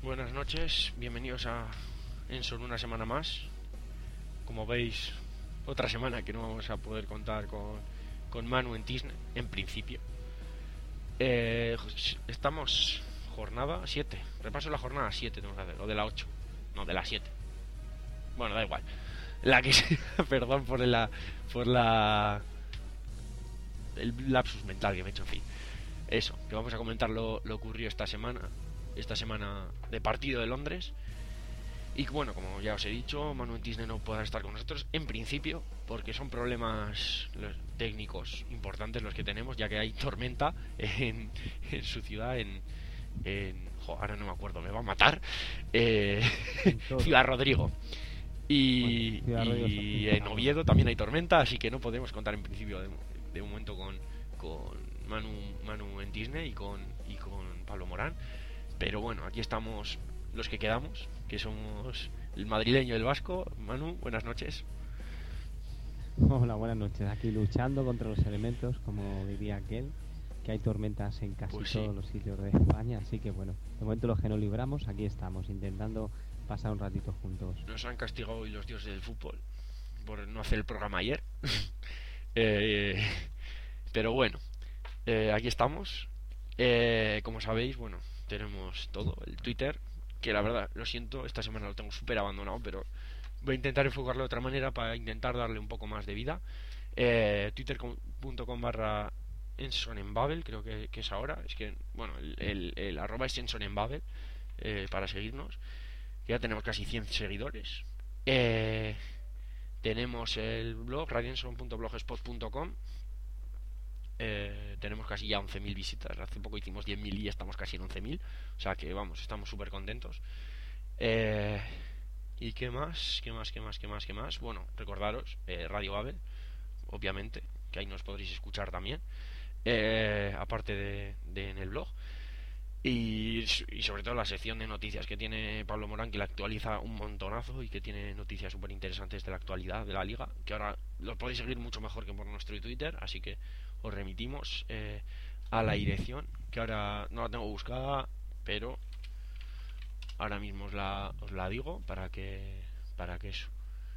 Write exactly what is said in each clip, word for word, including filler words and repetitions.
Buenas noches, bienvenidos a Ensor una semana más. Como veis, otra semana que no vamos a poder contar con, con Manu en Tisne, en principio. Eh, estamos jornada siete, repaso la jornada siete tengo que hacer, o de la ocho, no, de la siete. Bueno, da igual. La que sea, perdón por la por la el lapsus mental que me he hecho, en fin. Eso, que vamos a comentar lo, lo ocurrido esta semana, esta semana de partido de Londres. Y bueno, como ya os he dicho, Manu en Tisne no podrá estar con nosotros en principio, porque son problemas técnicos importantes los que tenemos, ya que hay tormenta en, en su ciudad, en, en jo, ahora no me acuerdo, me va a matar, eh, Ciudad Rodrigo. Y, bueno, Ciudad y en Oviedo también hay tormenta, así que no podemos contar en principio de, de momento con, con Manu, Manu en Tisne y con, y con Pablo Morán. Pero bueno, aquí estamos los que quedamos, que somos el madrileño y el vasco. Manu, buenas noches. Hola, buenas noches. Aquí luchando contra los elementos, como diría aquel, que hay tormentas en casi pues sí. todos los sitios de España. Así que bueno, de momento los que nos libramos, aquí estamos, intentando pasar un ratito juntos. Nos han castigado hoy los dioses del fútbol por no hacer el programa ayer. eh, pero bueno, eh, aquí estamos. Eh, como sabéis, bueno, tenemos todo, el Twitter, que la verdad, lo siento, esta semana lo tengo súper abandonado, pero voy a intentar enfocarlo de otra manera para intentar darle un poco más de vida. eh, twitter punto com barra ensonenbabel, creo que, que es ahora, es que, bueno, el, el, el arroba es ensonenbabel, eh, para seguirnos, que ya tenemos casi cien seguidores. eh, tenemos el blog radienson punto blogspot punto com. Eh, tenemos casi ya once mil visitas. Hace poco hicimos diez mil y ya estamos casi en once mil. O sea que vamos, estamos súper contentos. Eh, ¿Y qué más? ¿Qué más? ¿Qué más? ¿Qué más? ¿Qué más? Bueno, recordaros, eh, Radio Babel, obviamente, que ahí nos podréis escuchar también. Eh, aparte de, de en el blog. Y, y sobre todo la sección de noticias que tiene Pablo Morán, que la actualiza un montonazo y que tiene noticias súper interesantes de la actualidad de la liga, que ahora lo podéis seguir mucho mejor que por nuestro Twitter, así que os remitimos eh, a la dirección, que ahora no la tengo buscada, pero ahora mismo os la, os la digo para que para que eso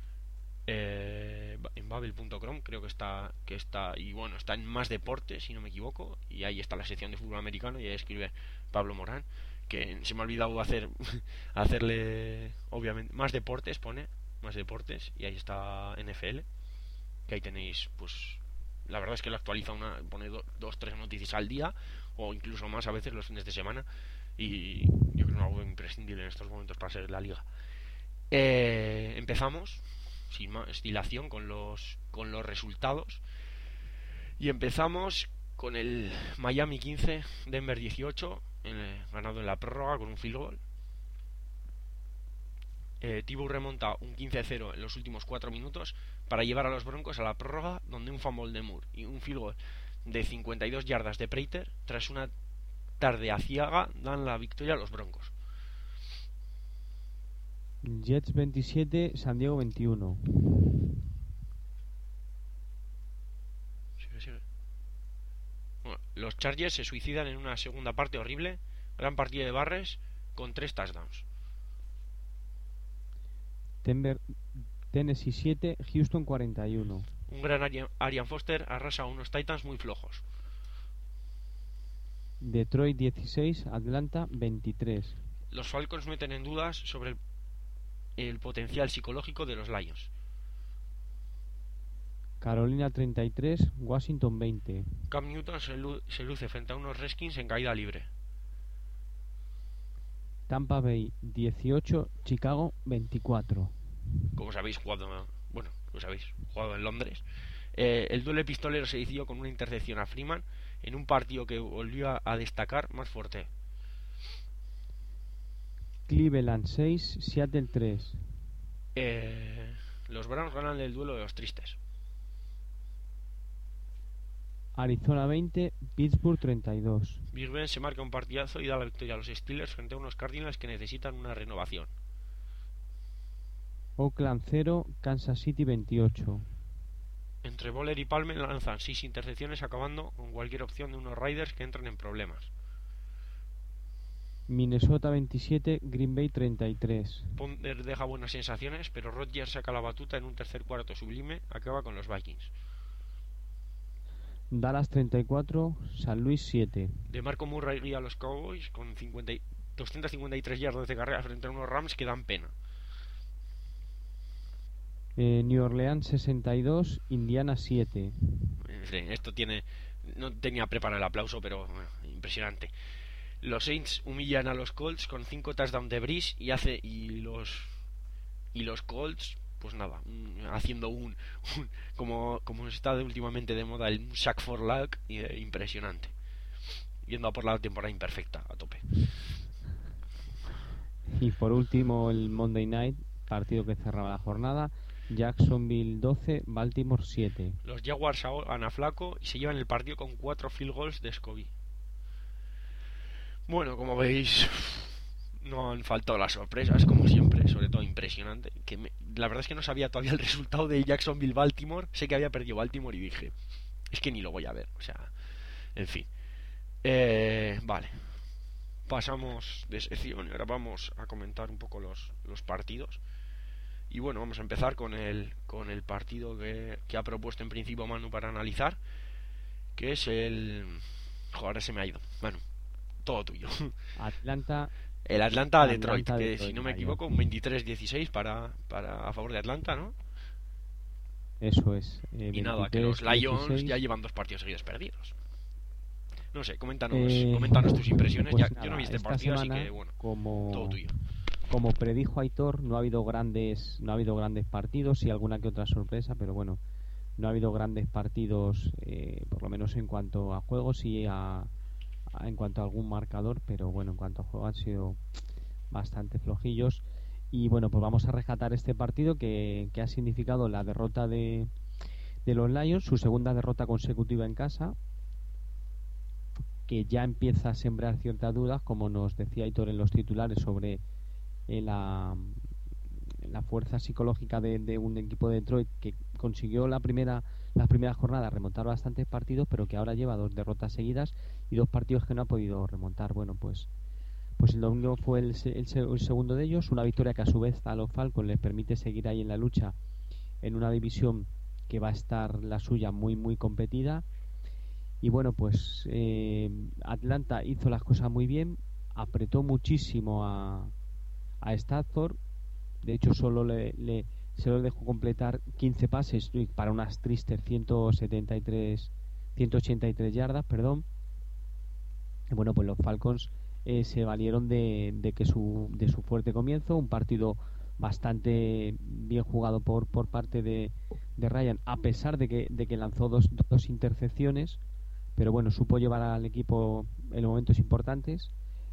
eh, en babel punto com creo que está que está y bueno, está en Más Deportes, si no me equivoco, y ahí está la sección de fútbol americano y ahí escribe Pablo Morán, que se me ha olvidado hacer hacerle, obviamente, Más Deportes, pone Más Deportes, y ahí está N F L, que ahí tenéis, pues la verdad es que lo actualiza una, pone do, dos, tres noticias al día, o incluso más a veces los fines de semana, y yo creo que es algo imprescindible en estos momentos para seguir la liga. Eh, empezamos sin más dilación con los con los resultados, y empezamos con el Miami quince, Denver dieciocho, eh, ganado en la prórroga con un field goal. eh, Thibaut remonta un quince a cero en los últimos cuatro minutos para llevar a los Broncos a la prórroga, donde un fumble de Moore y un field goal de cincuenta y dos yardas de Prater tras una tarde aciaga dan la victoria a los Broncos. Jets veintisiete, San Diego veintiuno. Sigue, sigue. Bueno, los Chargers se suicidan en una segunda parte horrible. Gran partido de Barres con tres touchdowns. Denver, Tennessee siete, Houston cuarenta y uno. Un gran Arian Foster arrasa a unos Titans muy flojos. Detroit dieciséis, Atlanta veintitrés. Los Falcons meten en dudas sobre el, el potencial psicológico de los Lions. Carolina treinta y tres, Washington veinte. Cam Newton se, lu- se luce frente a unos Redskins en caída libre. Tampa Bay dieciocho, Chicago veinticuatro. Como sabéis, jugado, bueno, lo sabéis, jugado en Londres. Eh, el duelo pistolero se decidió con una intercepción a Freeman en un partido que volvió a, a destacar más fuerte. Cleveland seis, Seattle tres. Eh, los Browns ganan el duelo de los tristes. Arizona veinte, Pittsburgh treinta y dos. Big Ben se marca un partidazo y da la victoria a los Steelers frente a unos Cardinals que necesitan una renovación. Oakland cero, Kansas City veintiocho. Entre Bowler y Palmer lanzan seis intercepciones, acabando con cualquier opción de unos Raiders que entran en problemas. Minnesota veintisiete, Green Bay treinta y tres. Ponder deja buenas sensaciones, pero Rodgers saca la batuta en un tercer cuarto sublime, acaba con los Vikings. Dallas treinta y cuatro, San Luis siete. De Marco Murray guía a los Cowboys con cincuenta y doscientas cincuenta y tres yardas de carrera frente a unos Rams que dan pena. Eh, New Orleans sesenta y dos, Indiana siete. En fin, esto tiene... No tenía preparado el aplauso, pero bueno, impresionante. Los Saints humillan a los Colts con cinco touchdowns de Breeze y hace y los y los Colts pues nada, haciendo un, un como como está de últimamente de moda el sack for luck, eh, impresionante. Yendo a por la temporada imperfecta a tope. Y por último el Monday Night, partido que cerraba la jornada, Jacksonville doce, Baltimore siete. Los Jaguars ahogan a Flaco y se llevan el partido con cuatro field goals de Scobie. Bueno, como veis, no han faltado las sorpresas, como siempre, sobre todo impresionante. Que me, la verdad es que no sabía todavía el resultado de Jacksonville-Baltimore. Sé que había perdido Baltimore y dije, es que ni lo voy a ver. O sea, en fin. Eh, vale. Pasamos de sección y ahora vamos a comentar un poco los, los partidos. Y bueno, vamos a empezar con el, con el partido que, que ha propuesto en principio Manu para analizar, que es el... Joder, ahora se me ha ido. Manu, todo tuyo. Atlanta. El Atlanta Detroit, Atlanta, que Detroit, si no me Lions. equivoco, un veintitrés dieciséis para, para a favor de Atlanta, ¿no? Eso es. Eh, Y nada, que los Lions ya llevan dos partidos seguidos perdidos. No sé, coméntanos, Eh, coméntanos tus impresiones. pues ya, nada, yo no vi este esta partido, semana, así que bueno, como, todo tuyo. Como predijo Aitor, no ha habido grandes, no ha habido grandes partidos y alguna que otra sorpresa, pero bueno, no ha habido grandes partidos, eh, por lo menos en cuanto a juegos y a, a, en cuanto a algún marcador, pero bueno, en cuanto a juego han sido bastante flojillos. Y bueno, pues vamos a rescatar este partido que, que ha significado la derrota de, de los Lions, su segunda derrota consecutiva en casa, que ya empieza a sembrar ciertas dudas, como nos decía Aitor en los titulares, sobre eh, la, la fuerza psicológica de, de un equipo de Detroit que consiguió la primera las primeras jornadas remontar bastantes partidos, pero que ahora lleva dos derrotas seguidas y dos partidos que no ha podido remontar. Bueno, pues pues el domingo fue el, el, el segundo de ellos, una victoria que a su vez a los Falcons les permite seguir ahí en la lucha en una división que va a estar la suya muy muy competida. Y bueno, pues eh, Atlanta hizo las cosas muy bien, apretó muchísimo a, a Stafford. De hecho solo le, le se lo dejó completar quince pases para unas tristes ciento setenta y tres ciento ochenta y tres yardas, perdón. Y bueno, pues los Falcons eh, se valieron de, de que su de su fuerte comienzo, un partido bastante bien jugado por por parte de, de Ryan, a pesar de que de que lanzó dos, dos intercepciones, pero bueno, supo llevar al equipo en momentos importantes.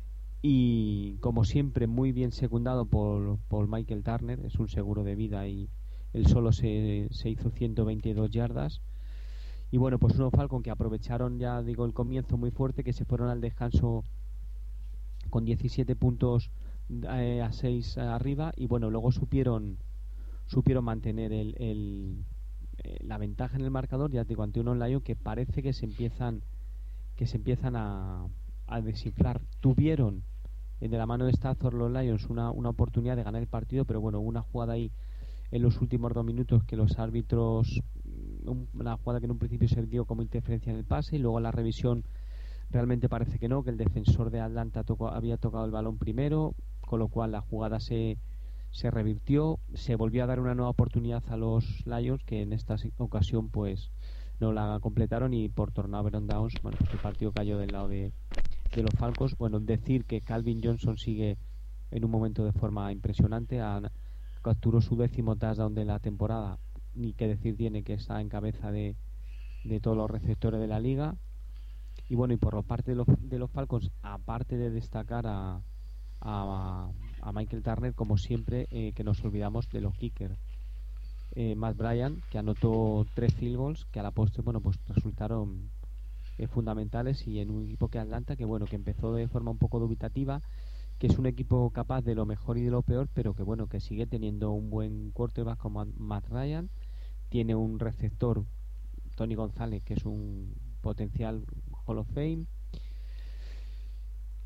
Y como siempre muy bien secundado por, por Michael Turner, es un seguro de vida y él solo se, se hizo ciento veintidós yardas. Y bueno, pues unos Falcons que aprovecharon, ya digo, el comienzo muy fuerte, que se fueron al descanso con diecisiete puntos eh, a seis arriba, y bueno, luego supieron supieron mantener el, el, eh, la ventaja en el marcador, ya digo, ante unos Lions que parece que se empiezan que se empiezan a, a desinflar. Tuvieron de la mano de Stafford los Lions una, una oportunidad de ganar el partido, pero bueno, una jugada ahí en los últimos dos minutos que los árbitros, una jugada que en un principio se dio como interferencia en el pase, y luego en la revisión realmente parece que no, que el defensor de Atlanta tocó, había tocado el balón primero, con lo cual la jugada se, se revirtió, se volvió a dar una nueva oportunidad a los Lions, que en esta ocasión pues no la completaron, y por turnover on downs, bueno, pues el partido cayó del lado de, de los Falcons. Bueno, decir que Calvin Johnson sigue en un momento de forma impresionante, a, capturó su décimo touchdown de la temporada, ni que decir tiene que está en cabeza de, de todos los receptores de la liga. Y bueno, y por la parte de los, de los Falcons, aparte de destacar a, a, a Michael Turner, como siempre, eh, que nos olvidamos de los kickers. Eh, Matt Bryan, que anotó tres field goals que a la postre, bueno, pues resultaron eh, fundamentales, y en un equipo que Atlanta, que bueno, que empezó de forma un poco dubitativa, que es un equipo capaz de lo mejor y de lo peor, pero que bueno, que sigue teniendo un buen quarterback como Matt Ryan, tiene un receptor, Tony González, que es un potencial Hall of Fame,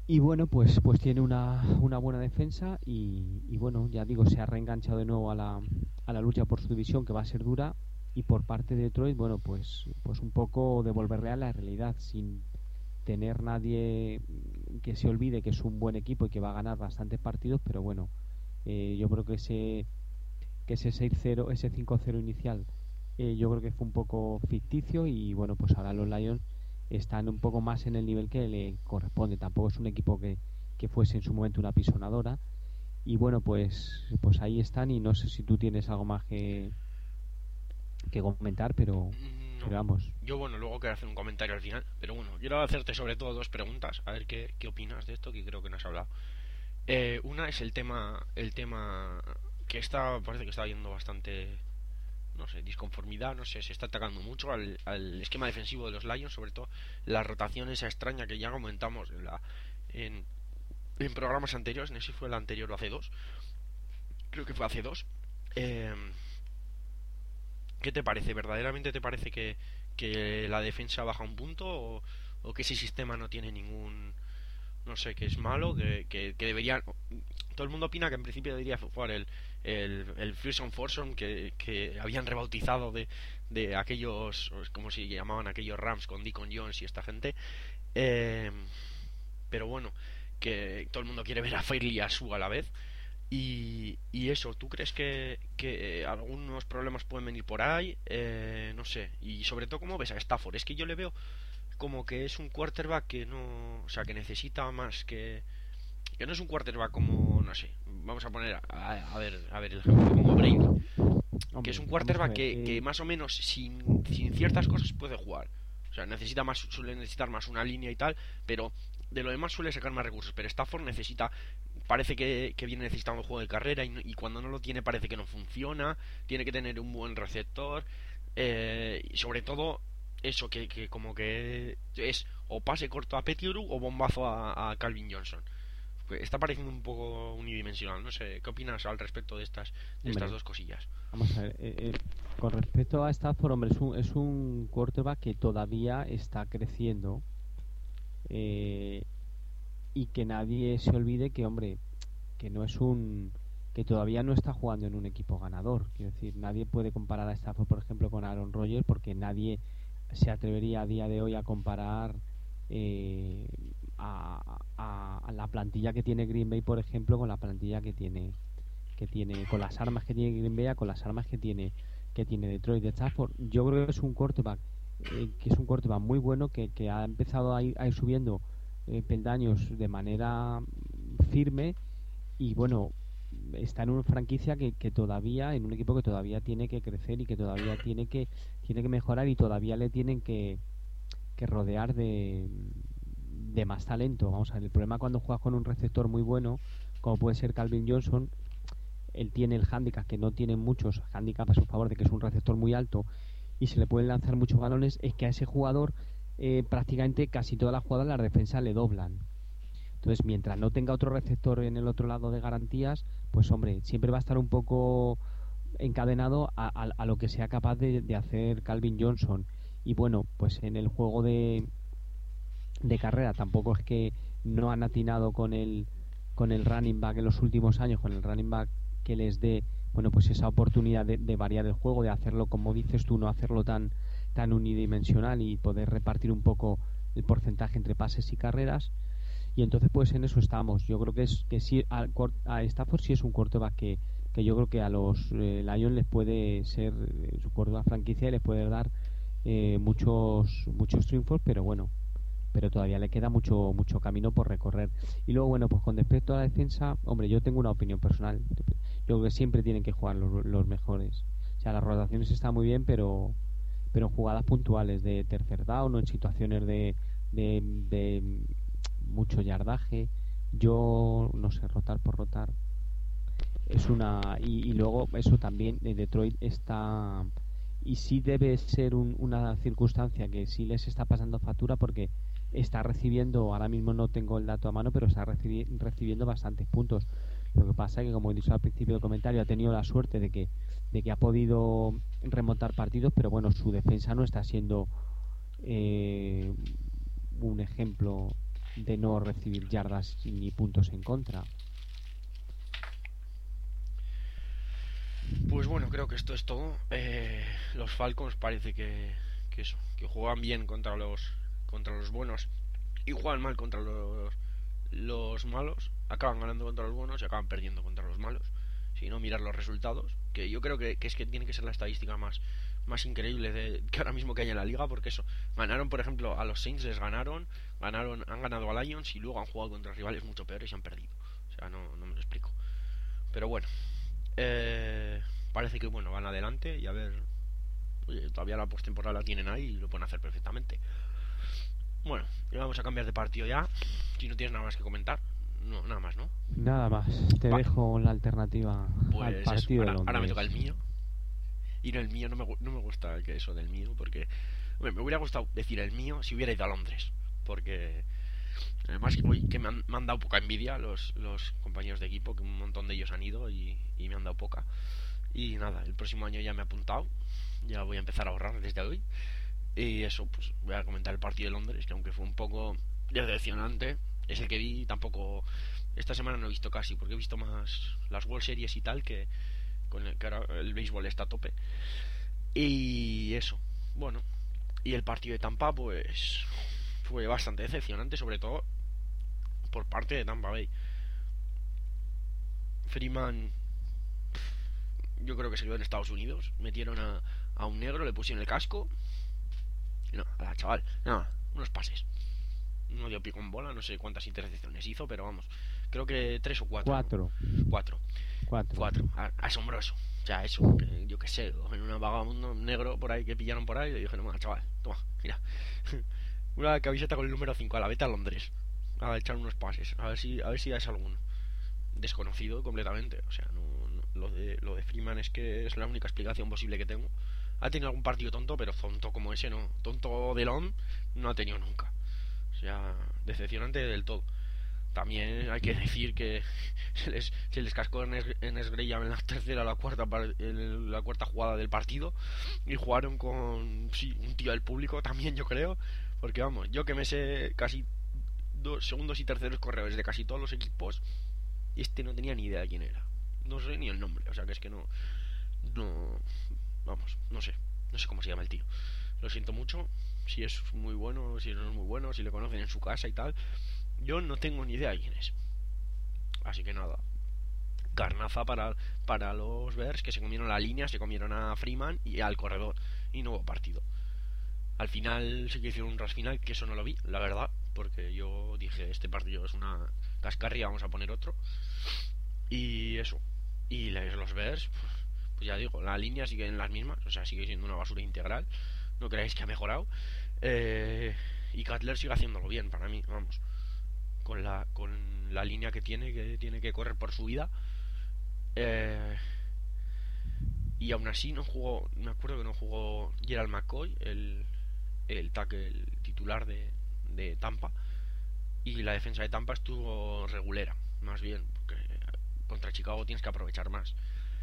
Y bueno, pues pues tiene una, una buena defensa y, y bueno, ya digo, se ha reenganchado de nuevo a la, a la lucha por su división, que va a ser dura. Y por parte de Detroit, bueno, pues pues un poco devolverle a la realidad sin tener nadie que se olvide que es un buen equipo y que va a ganar bastantes partidos, pero bueno, eh, yo creo que ese que ese seis cero, ese cinco cero inicial, eh, yo creo que fue un poco ficticio y bueno, pues ahora los Lions están un poco más en el nivel que le corresponde. Tampoco es un equipo que, que fuese en su momento una pisonadora y bueno, pues pues ahí están y no sé si tú tienes algo más que, que comentar, pero, No. pero vamos. Yo, bueno, luego quiero hacer un comentario al final, pero bueno, quiero hacerte sobre todo dos preguntas, a ver qué, qué opinas de esto, que creo que no has hablado. Eh, una es el tema, el tema que está, parece que está habiendo bastante, no sé, disconformidad, no sé, se está atacando mucho al, al esquema defensivo de los Lions, sobre todo la rotación esa extraña que ya comentamos en, la, en, en programas anteriores, no sé si fue el anterior o hace dos, creo que fue hace dos. Eh, ¿Qué te parece? ¿Verdaderamente te parece que, que la defensa baja un punto o, o que ese sistema no tiene ningún, no sé, que es malo, que, que, que deberían... Todo el mundo opina que en principio debería jugar el, el, el Fusion Foursome que, que habían rebautizado de, de aquellos, como se llamaban aquellos Rams con Deacon Jones y esta gente. Eh, pero bueno, que todo el mundo quiere ver a Fairley y a Su a la vez. Y, y eso, ¿tú crees que, que algunos problemas pueden venir por ahí? Eh, no sé. Y sobre todo, ¿cómo ves a Stafford? Es que yo le veo como que es un quarterback que no... O sea, que necesita más que... Que no es un quarterback como, no sé, vamos a poner, a, a ver, a ver el ejemplo, como Brady. Que es Hombre, un vamos a quarterback ver. que, que Eh, más o menos sin, sin ciertas cosas puede jugar. O sea, necesita más, suele necesitar más una línea y tal, pero de lo demás suele sacar más recursos. Pero Stafford necesita, parece que, que viene necesitando un juego de carrera y, no- y cuando no lo tiene parece que no funciona. Tiene que tener un buen receptor. Eh, y sobre todo, eso, que, que como que es o pase corto a Pettigrew o bombazo a, a Calvin Johnson. Pues está pareciendo un poco unidimensional. No sé, ¿qué opinas al respecto de estas, de estas hombre, dos cosillas? vamos a ver. Eh, eh, con respecto a Stafford, hombre, es un, es un quarterback que todavía está creciendo eh, y que nadie se olvide que, hombre, que no es un que todavía no está jugando en un equipo ganador. Quiero decir, nadie puede comparar a Stafford, por ejemplo, con Aaron Rodgers, porque nadie se atrevería a día de hoy a comparar eh, a, a- a la plantilla que tiene Green Bay, por ejemplo, con la plantilla que tiene que tiene con las armas que tiene Green Bay a con las armas que tiene que tiene Detroit. De Stafford, yo creo que es un quarterback eh, que es un quarterback muy bueno que, que ha empezado a ir, a ir subiendo eh, peldaños de manera firme y bueno, está en una franquicia que, que todavía, en un equipo que todavía tiene que crecer y que todavía tiene que tiene que mejorar y todavía le tienen que, que rodear de, de más talento. Vamos a ver, el problema cuando juegas con un receptor muy bueno, como puede ser Calvin Johnson, él tiene el hándicap que no tienen muchos, hándicap a su favor de que es un receptor muy alto y se le pueden lanzar muchos balones, es que a ese jugador eh, prácticamente casi todas las jugadas las defensas le doblan. Entonces, mientras no tenga otro receptor en el otro lado de garantías, pues hombre, siempre va a estar un poco encadenado a, a, a lo que sea capaz de, de hacer Calvin Johnson. Y bueno, pues en el juego de, de carrera tampoco es que no han atinado con el con el running back en los últimos años, con el running back que les dé, bueno, pues esa oportunidad de, de variar el juego, de hacerlo como dices tú, no hacerlo tan tan unidimensional y poder repartir un poco el porcentaje entre pases y carreras. Y entonces pues en eso estamos. Yo creo que es que sí a, a Stafford sí es un quarterback que, que yo creo que a los eh, Lions les puede ser eh, su quarterback franquicia y les puede dar eh, muchos muchos triunfos, pero bueno, pero todavía le queda mucho mucho camino por recorrer. Y luego, bueno, pues con respecto a la defensa, hombre, yo tengo una opinión personal. Yo creo que siempre tienen que jugar los, los mejores. O sea, las rotaciones están muy bien, pero pero en jugadas puntuales de tercer down o en situaciones de, de, de mucho yardaje. Yo, no sé, rotar por rotar es una y, y luego eso también eh, Detroit está y sí debe ser un- una circunstancia que sí les está pasando factura porque está recibiendo, ahora mismo no tengo el dato a mano, pero está recibi- recibiendo bastantes puntos. Lo que pasa es que, como he dicho al principio del comentario, ha tenido la suerte de que de que ha podido remontar partidos, pero bueno, su defensa no está siendo eh, un ejemplo de no recibir yardas ni puntos en contra. Pues bueno, creo que esto es todo. Eh, los Falcons parece que, que eso, que juegan bien contra los contra los buenos y juegan mal contra los los malos. Acaban ganando contra los buenos y acaban perdiendo contra los malos. Si no mirar los resultados, que yo creo que, que es que tiene que ser la estadística más más increíble de, que ahora mismo que hay en la liga, porque eso, ganaron por ejemplo a los Saints, les ganaron, ganaron, han ganado a Lions y luego han jugado contra rivales mucho peores y han perdido. O sea, no, no me lo explico. Pero bueno, eh, parece que bueno, van adelante y a ver, oye, todavía la postemporada la tienen ahí y lo pueden hacer perfectamente. Bueno, y vamos a cambiar de partido ya. Si no tienes nada más que comentar, no, nada más, ¿no? Nada más, te vale. dejo la alternativa pues al partido ahora, de Londres. Ahora me toca el mío. Y no el mío, no me, no me gusta que eso del mío, porque bueno, me hubiera gustado decir el mío si hubiera ido a Londres, porque además hoy que me han, me han dado poca envidia los, los compañeros de equipo, que un montón de ellos han ido y, y me han dado poca. Y nada, el próximo año ya me he apuntado, ya voy a empezar a ahorrar desde hoy. Y eso, pues voy a comentar el partido de Londres, que aunque fue un poco decepcionante, es el que vi. Tampoco esta semana no he visto casi, porque he visto más las World Series y tal, que con el que ahora el béisbol está a tope. Y eso, bueno, y el partido de Tampa pues fue bastante decepcionante, sobre todo por parte de Tampa Bay. Freeman, yo creo que se quedó en Estados Unidos. Metieron a, a un negro, le pusieron el casco y no, a la chaval, nada, unos pases. No dio pico en bola, no sé cuántas intercepciones hizo, pero vamos, creo que tres o cuatro. Cuatro. ¿no? Cuatro. Cuatro. Cuatro. Asombroso. O sea, eso, que yo qué sé, en una vagabundo negro por ahí que pillaron por ahí, y le dije, no, chaval, toma, mira. Una camiseta con el número cinco, a la vete a Londres. A echar unos pases, a ver si a ver si es alguno. Desconocido completamente, o sea, no, no, lo de lo de Freeman es que es la única explicación posible que tengo. Ha tenido algún partido tonto, pero tonto como ese no. Tonto de Lom no ha tenido nunca. O sea, decepcionante del todo. También hay que decir que se les, se les cascó en Ernest Graham en la tercera o la cuarta, en la cuarta jugada del partido y jugaron con sí, un tío del público también, yo creo, porque vamos, yo que me sé casi dos segundos y terceros corredores de casi todos los equipos, este no tenía ni idea de quién era, no sé ni el nombre, o sea que es que no no vamos, no sé, no sé cómo se llama el tío, lo siento mucho, si es muy bueno, si no es muy bueno, si le conocen en su casa y tal. Yo no tengo ni idea de quién es. Así que nada. Carnaza para, para los Bears, que se comieron la línea, se comieron a Freeman y al corredor. Y no hubo partido. Al final sí que hicieron un rush final, que eso no lo vi, la verdad. Porque yo dije, este partido es una cascarria, vamos a poner otro. Y eso. Y los Bears, pues, pues ya digo, la línea sigue en las mismas. O sea, sigue siendo una basura integral. No creáis que ha mejorado. Eh, y Cutler sigue haciéndolo bien, para mí, vamos. Con la, con la línea que tiene, que tiene que correr por su vida. Eh, y aún así no jugó, me acuerdo que no jugó Gerald McCoy, el, el tackle el titular de, de Tampa. Y la defensa de Tampa estuvo regulera, más bien, porque contra Chicago tienes que aprovechar más.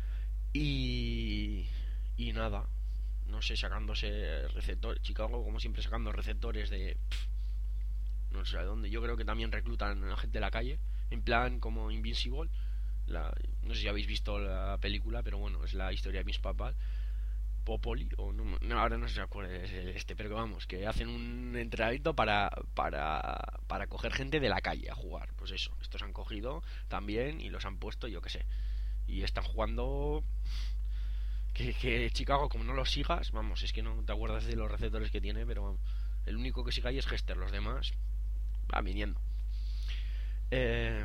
Y, y nada, no sé, sacándose receptores. Chicago, como siempre, sacando receptores de... Pff, no sé a dónde. Yo creo que también reclutan a gente de la calle, en plan como Invincible. La, no sé si habéis visto la película, pero bueno, es la historia de mis papás. Popoli, o no, no, ahora no sé si se acuerda de este, pero que vamos, que hacen un entrenamiento para, para, para coger gente de la calle a jugar. Pues eso, estos han cogido también y los han puesto, yo que sé. Y están jugando. Que, que Chicago, como no los sigas, vamos, es que no te acuerdas de los receptores que tiene, pero vamos, el único que siga ahí es Hester, los demás va viniendo. Eh,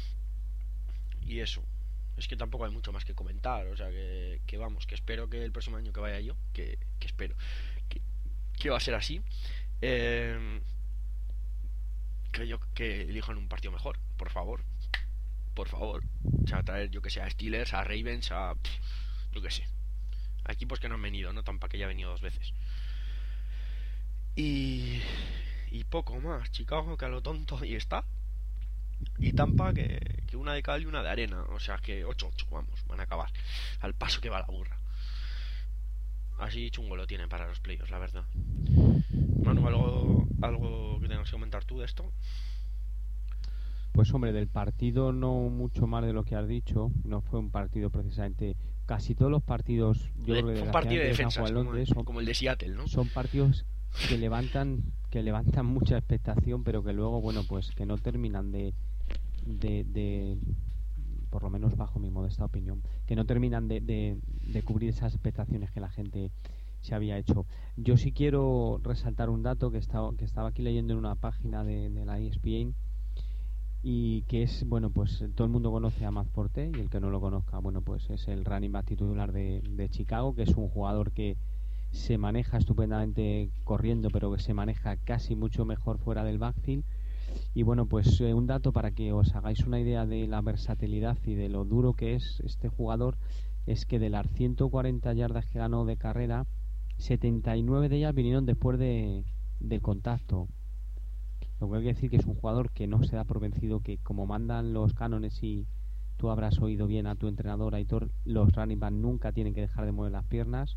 y eso. Es que tampoco hay mucho más que comentar. O sea que, que vamos, que espero que el próximo año que vaya yo, que, que espero que, que va a ser así, eh, que yo que elijan un partido mejor, por favor. Por favor. O sea, traer yo que sé a Steelers, a Ravens, a pff, yo que sé, a equipos que no han venido, no Tampa, que ya ha venido dos veces. Y y poco más. Chicago, que a lo tonto y está. Y Tampa, que, que una de cal y una de arena. O sea que ocho ocho, vamos, van a acabar al paso que va la burra. Así chungo lo tienen para los playoffs, la verdad. Manu, ¿algo, algo que tengas que comentar tú de esto? Pues hombre, del partido no mucho más de lo que has dicho. No fue un partido precisamente. Casi todos los partidos, yo creo que Fue un partido de desgraciadamente que se han defensas, jugado en como, Londres, son, como el de Seattle, ¿no? son partidos que levantan que levantan mucha expectación, pero que luego, bueno, pues que no terminan de, de, de por lo menos bajo mi modesta opinión, que no terminan de, de, de cubrir esas expectaciones que la gente se había hecho. Yo sí quiero resaltar un dato que estaba, que estaba aquí leyendo en una página de, de la E S P N, y que es, bueno, pues todo el mundo conoce a Matt Forte, y el que no lo conozca, bueno, pues es el running back titular de, de Chicago, que es un jugador que se maneja estupendamente corriendo, pero que se maneja casi mucho mejor fuera del backfield. Y bueno, pues eh, un dato para que os hagáis una idea de la versatilidad y de lo duro que es este jugador, es que de las ciento cuarenta yardas que ganó de carrera, setenta y nueve de ellas vinieron después de, del contacto. Lo que hay que decir que es un jugador que no se da por vencido, que como mandan los cánones, y tú habrás oído bien a tu entrenador Aitor, los running backs nunca tienen que dejar de mover las piernas.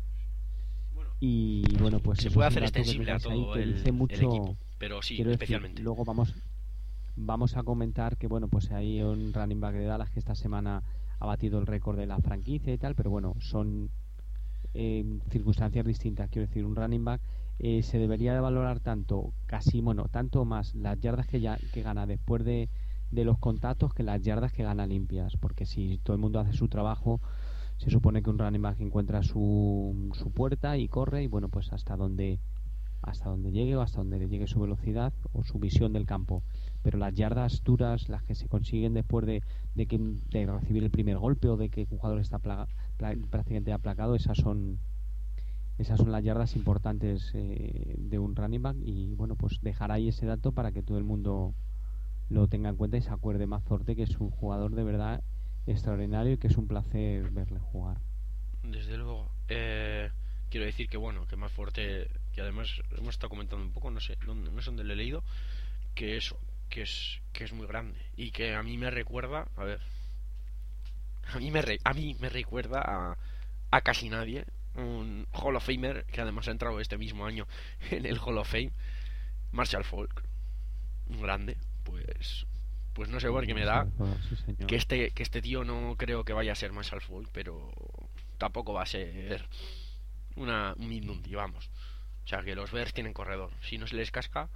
Y bueno, pues se eso puede es un hacer dato que extensible a tengáis ahí todo que el, dice el mucho. equipo, pero sí, Quiero decir, especialmente. luego vamos vamos a comentar que bueno, pues hay un running back de Dallas que esta semana ha batido el récord de la franquicia y tal, pero bueno, son eh, circunstancias distintas. Quiero decir, un running back eh, se debería de valorar tanto, casi, bueno, tanto más las yardas que ya que gana después de, de los contactos, que las yardas que gana limpias, porque si todo el mundo hace su trabajo, se supone que un running back encuentra su, su puerta y corre, y bueno, pues hasta donde hasta donde llegue, o hasta donde le llegue su velocidad o su visión del campo. Pero las yardas duras, las que se consiguen después de, de, que, de recibir el primer golpe, o de que un jugador está plaga, plaga, prácticamente aplacado, esas son esas son las yardas importantes eh, de un running back. Y bueno, pues dejar ahí ese dato para que todo el mundo lo tenga en cuenta y se acuerde más Mazorte, que es un jugador de verdad extraordinario y que es un placer verle jugar. Desde luego. Eh, quiero decir que bueno, que más fuerte, que además hemos estado comentando un poco, no sé, no, no sé dónde lo he leído, que eso, que es que es muy grande y que a mí me recuerda, a ver, a mí me re, a mí me recuerda a, a casi nadie, un Hall of Famer que además ha entrado este mismo año en el Hall of Fame, Marshall Faulk, un grande, pues pues no sé por qué me da sí, que este que este tío no creo que vaya a ser Marshall Faulk, pero tampoco va a ser una un Mindundi, vamos. O sea, que los Bears tienen corredor, si no se les casca,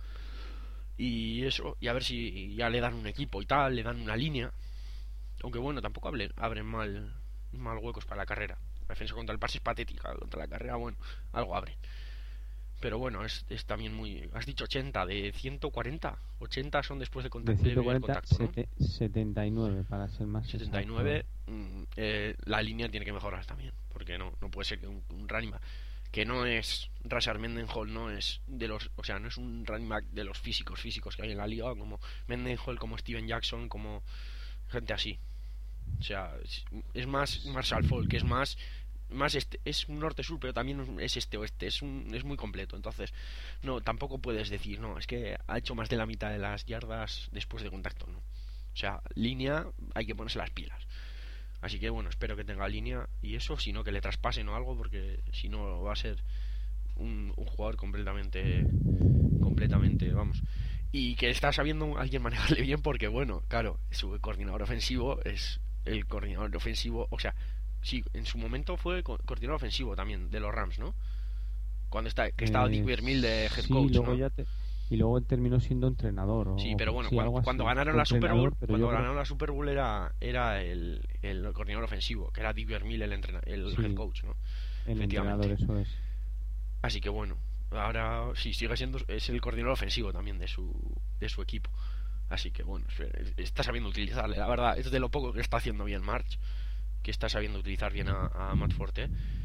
y eso, y a ver si ya le dan un equipo y tal, le dan una línea. Aunque bueno, tampoco abren, abren mal mal huecos para la carrera. La defensa contra el pase es patética, contra la carrera, bueno, algo abren. Pero bueno, es, es también muy... Has dicho ochenta, de ciento cuarenta. ochenta son después de, contacto, de ciento cuarenta, de contacto, ¿no? setenta y nueve para ser más setenta y nueve, mmm, eh, la línea tiene que mejorar también. Porque no, no puede ser que un, un running back que no es Rashard Mendenhall, no es de los, o sea, no es un running back de los físicos físicos que hay en la liga, como Mendenhall, como Steven Jackson, como gente así. O sea, es, es más Marshall Faulk, que es más más este, es un norte-sur, pero también es este-oeste, es un, es muy completo. Entonces, no, tampoco puedes decir, no, es que ha hecho más de la mitad de las yardas después de contacto, no. O sea, línea, hay que ponerse las pilas. Así que bueno, espero que tenga línea y eso, sino que le traspasen o algo, porque si no va a ser un, un jugador completamente, completamente, vamos. Y que está sabiendo alguien manejarle bien, porque bueno, claro, su coordinador ofensivo es el coordinador ofensivo, o sea, sí, en su momento fue coordinador ofensivo también de los Rams, ¿no? Cuando está, que estaba eh, Dick Vermeil de head sí, coach, luego ¿no? ya te, y luego terminó siendo entrenador. O, sí, pero bueno, sí, cuando, cuando ganaron la Super Bowl, cuando ganaron creo... la Super Bowl era, era el, el coordinador ofensivo, que era Dick Vermeil el, entrena, el sí, head coach, ¿no? El entrenador, eso es. Así que bueno, ahora sí, sigue siendo, es el coordinador ofensivo también de su, de su equipo. Así que bueno, está sabiendo utilizarle, la verdad, es de lo poco que está haciendo bien March, que está sabiendo utilizar bien a, a Matt Forte.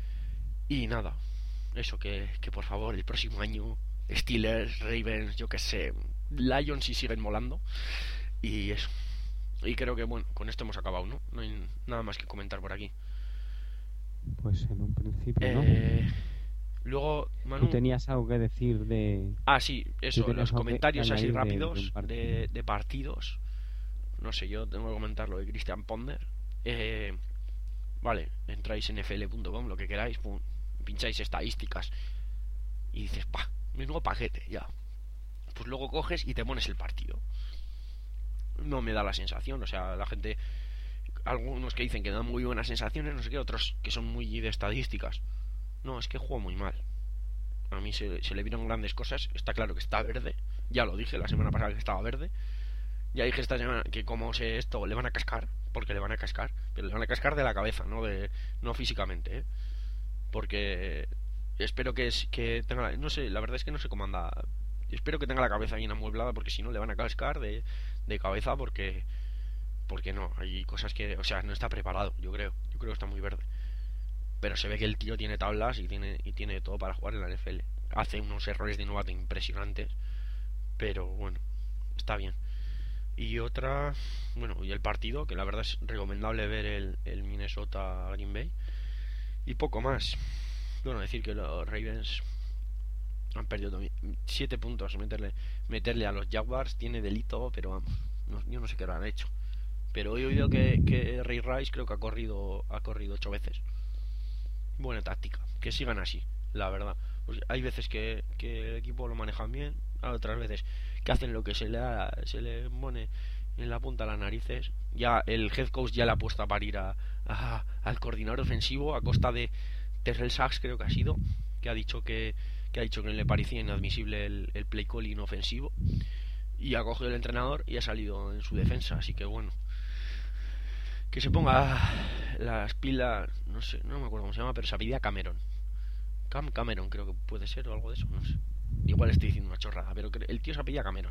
Y nada, eso, que, que por favor el próximo año Steelers, Ravens, yo que sé, Lions si siguen molando. Y eso. Y creo que bueno, con esto hemos acabado, ¿no? No hay nada más que comentar por aquí. Pues en un principio eh, no. Luego, Manu... ¿Tú tenías algo que decir de...? Ah, sí, eso, los comentarios así rápidos de, de, de, de partidos. No sé, yo tengo que comentar lo de Christian Ponder. Eh, vale, entráis en f l punto com, lo que queráis, pum, pincháis estadísticas y dices, pa, menudo paquete, ya. Pues luego coges y te pones el partido. no me da la sensación. O sea, la gente, algunos que dicen que dan muy buenas sensaciones, no sé qué, otros que son muy de estadísticas. No, es que juego muy mal. A mí se, se le vieron grandes cosas. Está claro que está verde. Ya lo dije la semana pasada que estaba verde. Ya dije esta semana que como sé esto, le van a cascar. Porque le van a cascar. Pero le van a cascar de la cabeza, no de no físicamente, ¿eh? Porque espero que, es, que tenga... No sé, la verdad es que no sé cómo anda. Espero que tenga la cabeza bien amueblada, porque si no le van a cascar de, de cabeza, porque... Porque no, hay cosas que... O sea, no está preparado, yo creo. Yo creo que está muy verde. Pero se ve que el tío tiene tablas y tiene, y tiene todo para jugar en la N F L. Hace unos errores de novato impresionantes. Pero bueno, está bien. Y otra, bueno, y el partido, que la verdad es recomendable ver el, el Minnesota Green Bay. Y poco más. Bueno, decir que los Ravens han perdido siete puntos. Meterle, meterle a los Jaguars tiene delito, pero vamos, no, yo no sé qué lo han hecho. Pero he oído que, que Ray Rice creo que ha corrido ha corrido ocho veces. Buena táctica, que sigan así, la verdad. Pues hay veces que, que el equipo lo manejan bien, hay otras veces que hacen lo que se le ha, se le pone en la punta de las narices. Ya el head coach ya le ha puesto a parir a, a, al coordinador ofensivo a costa de Terrell Sachs, creo que ha sido, que ha dicho que, que ha dicho que le parecía inadmisible el, el play calling ofensivo, y ha cogido el entrenador y ha salido en su defensa. Así que bueno, que se ponga las pilas, no sé, no me acuerdo cómo se llama, pero se apellida Cameron. Cam Cameron creo que puede ser, o algo de eso, no sé. Igual estoy diciendo una chorrada, pero el tío se apellida Cameron.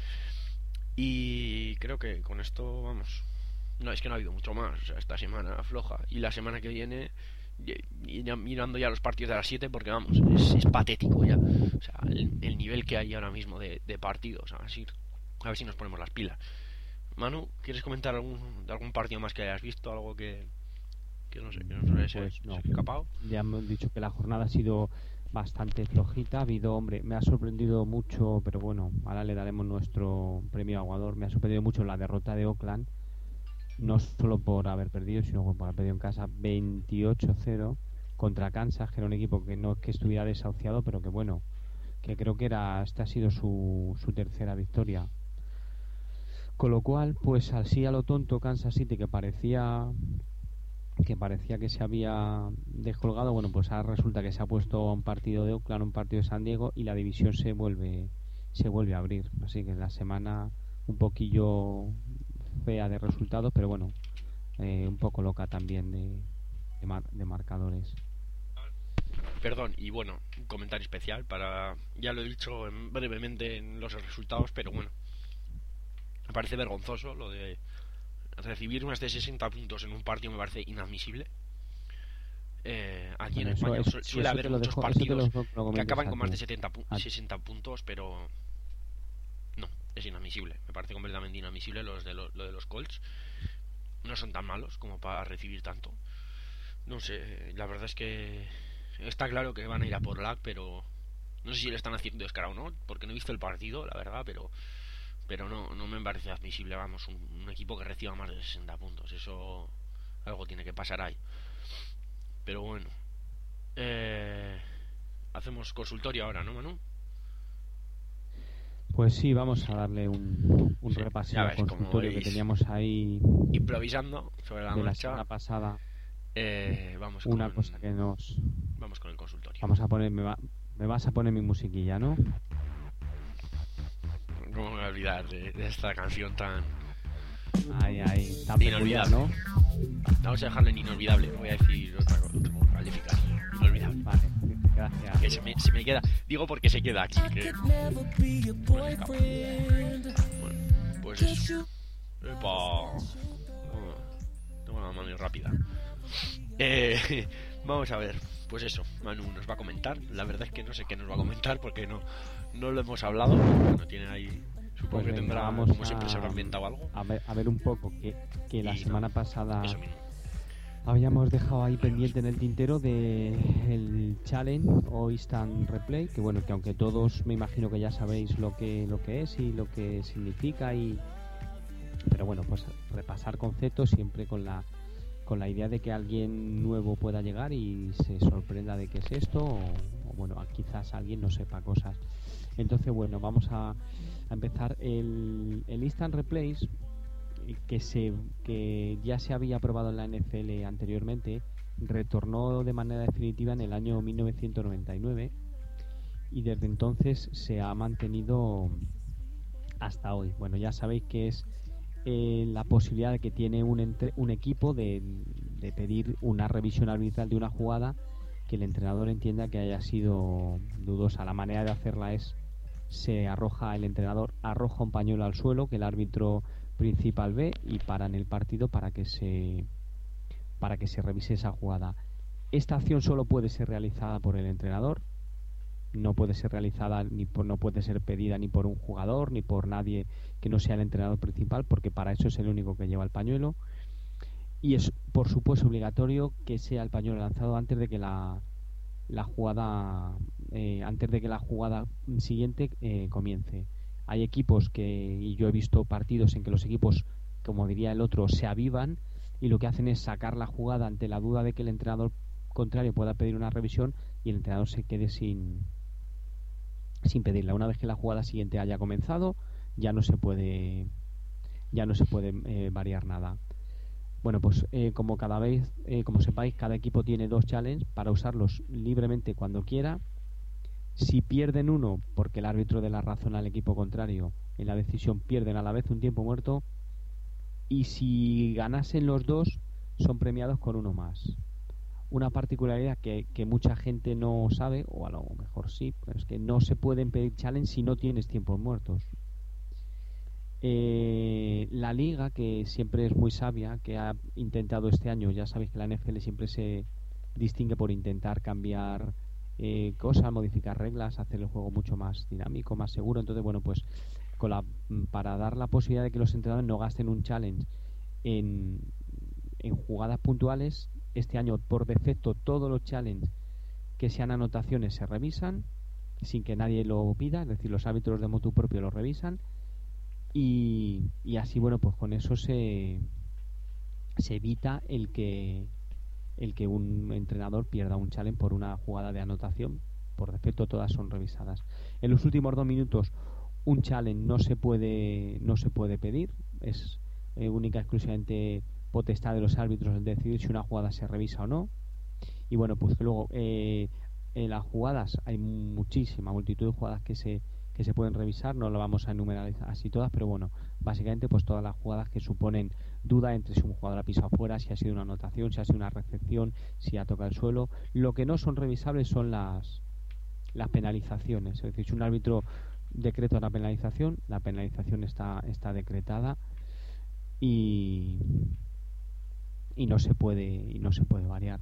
Y creo que con esto, vamos, no, es que no ha habido mucho más. O sea, esta semana floja, y la semana que viene, y ya mirando ya los partidos de las siete, porque vamos, es, es patético ya. O sea, el, el nivel que hay ahora mismo de, de partidos, así, a ver si nos ponemos las pilas. Manu, ¿quieres comentar algún, de algún partido más que hayas visto? Algo que, que no sé, que no sé, Pues se, no. se escapado. Ya hemos dicho que la jornada ha sido bastante flojita. Ha habido, hombre, me ha sorprendido mucho, pero bueno, ahora le daremos nuestro premio aguador. Me ha sorprendido mucho la derrota de Oakland, no solo por haber perdido, sino por haber perdido en casa veintiocho cero contra Kansas, que era un equipo que no es que estuviera desahuciado, pero que bueno, que creo que era esta ha sido su, su tercera victoria. Con lo cual, pues así a lo tonto, Kansas City, que parecía que parecía que se había descolgado, bueno, pues ahora resulta que se ha puesto a un partido de Oakland, un partido de San Diego, y la división se vuelve se vuelve a abrir. Así que la semana un poquillo fea de resultados, pero bueno, eh, un poco loca también de, de, mar, de marcadores. Perdón, y bueno, un comentario especial para... Ya lo he dicho en, brevemente en los resultados, pero bueno, me parece vergonzoso lo de recibir más de sesenta puntos en un partido. Me parece inadmisible. Eh, aquí bueno, en España eso, eso, suele haber muchos dejo, partidos que acaban con más de setenta pu sesenta puntos, pero no, es inadmisible. Me parece completamente inadmisible. Los de lo, lo de los Colts no son tan malos como para recibir tanto. No sé, la verdad es que está claro que van a ir a por lag, pero no sé si le están haciendo descarado o no, porque no he visto el partido, la verdad, pero pero no, no me parece admisible, vamos, un, un equipo que reciba más de sesenta puntos. Eso, algo tiene que pasar ahí. Pero bueno, eh, hacemos consultorio ahora, ¿no, Manu? Pues sí, vamos a darle un, un sí, repaso al consultorio que teníamos ahí improvisando sobre la de marcha. La semana pasada. Eh, vamos una con, cosa que nos vamos con el consultorio. Vamos a poner, me, va, me vas a poner mi musiquilla, ¿no? ¿Cómo me voy a olvidar de, de esta canción tan... Ay, ay, tan inolvidable, ¿no? Vamos a dejarlo en inolvidable. Voy a decir otra cosa, otro calificar. Inolvidable. Vale, gracias. Que se me, se me queda... Digo porque se queda aquí. Que... Bueno, pues eso. Epa. Tengo una mano rápida. Eh, vamos a ver. Pues eso, Manu nos va a comentar. La verdad es que no sé qué nos va a comentar porque no, no lo hemos hablado. Bueno, tiene ahí... Supongo pues que tendrá, vamos como a, siempre, se habrá inventado algo. A ver, a ver un poco, que, que la y semana no, pasada habíamos dejado ahí pendiente en el tintero de el Challenge o Instant Replay, que bueno, que aunque todos me imagino que ya sabéis lo que lo que es y lo que significa, y pero bueno, pues repasar conceptos siempre con la con la idea de que alguien nuevo pueda llegar y se sorprenda de qué es esto, o, o bueno, quizás alguien no sepa cosas. Entonces, bueno, vamos a, a empezar. El, el Instant Replays que se que ya se había aprobado en la N F L anteriormente, retornó de manera definitiva en el año mil novecientos noventa y nueve y desde entonces se ha mantenido hasta hoy. Bueno, ya sabéis que es eh, la posibilidad que tiene un, entre, un equipo de, de pedir una revisión arbitral de una jugada que el entrenador entienda que haya sido dudosa. La manera de hacerla es: se arroja, el entrenador arroja un pañuelo al suelo que el árbitro principal ve y paran el partido para que se para que se revise esa jugada. Esta acción solo puede ser realizada por el entrenador, no puede ser realizada ni por, no puede ser pedida ni por un jugador ni por nadie que no sea el entrenador principal, porque para eso es el único que lleva el pañuelo, y es por supuesto obligatorio que sea el pañuelo lanzado antes de que la la jugada eh, antes de que la jugada siguiente eh, comience. Hay equipos que, y yo he visto partidos en que los equipos, como diría el otro, se avivan y lo que hacen es sacar la jugada ante la duda de que el entrenador contrario pueda pedir una revisión y el entrenador se quede sin sin pedirla. Una vez que la jugada siguiente haya comenzado, ya no se puede ya no se puede eh, variar nada. Bueno, pues eh, como cada vez, eh, como sepáis, cada equipo tiene dos challenges para usarlos libremente cuando quiera. Si pierden uno porque el árbitro de la razón al equipo contrario en la decisión, pierden a la vez un tiempo muerto, y si ganasen los dos son premiados con uno más. Una particularidad que, que mucha gente no sabe, o a lo mejor sí, pero es que no se pueden pedir challenge si no tienes tiempos muertos. Eh, la liga, que siempre es muy sabia, que ha intentado este año, ya sabéis que la N F L siempre se distingue por intentar cambiar eh, cosas, modificar reglas, hacer el juego mucho más dinámico, más seguro. Entonces, bueno, pues con la, para dar la posibilidad de que los entrenadores no gasten un challenge en, en jugadas puntuales, este año por defecto todos los challenges que sean anotaciones se revisan sin que nadie lo pida, es decir, los árbitros de motu propio lo revisan. Y, y así, bueno, pues con eso se, se evita el que el que un entrenador pierda un challenge por una jugada de anotación. Por defecto todas son revisadas. En los últimos dos minutos un challenge no se puede no se puede pedir, es eh, única y exclusivamente potestad de los árbitros el decidir si una jugada se revisa o no. Y bueno, pues luego eh, en las jugadas hay muchísima multitud de jugadas que se que se pueden revisar, no lo vamos a enumerar así todas, pero bueno, básicamente pues todas las jugadas que suponen duda entre si un jugador ha pisado fuera, si ha sido una anotación, si ha sido una recepción, si ha tocado el suelo. Lo que no son revisables son las las penalizaciones, es decir, si un árbitro decreta una penalización, la penalización está está decretada y y no se puede y no se puede variar.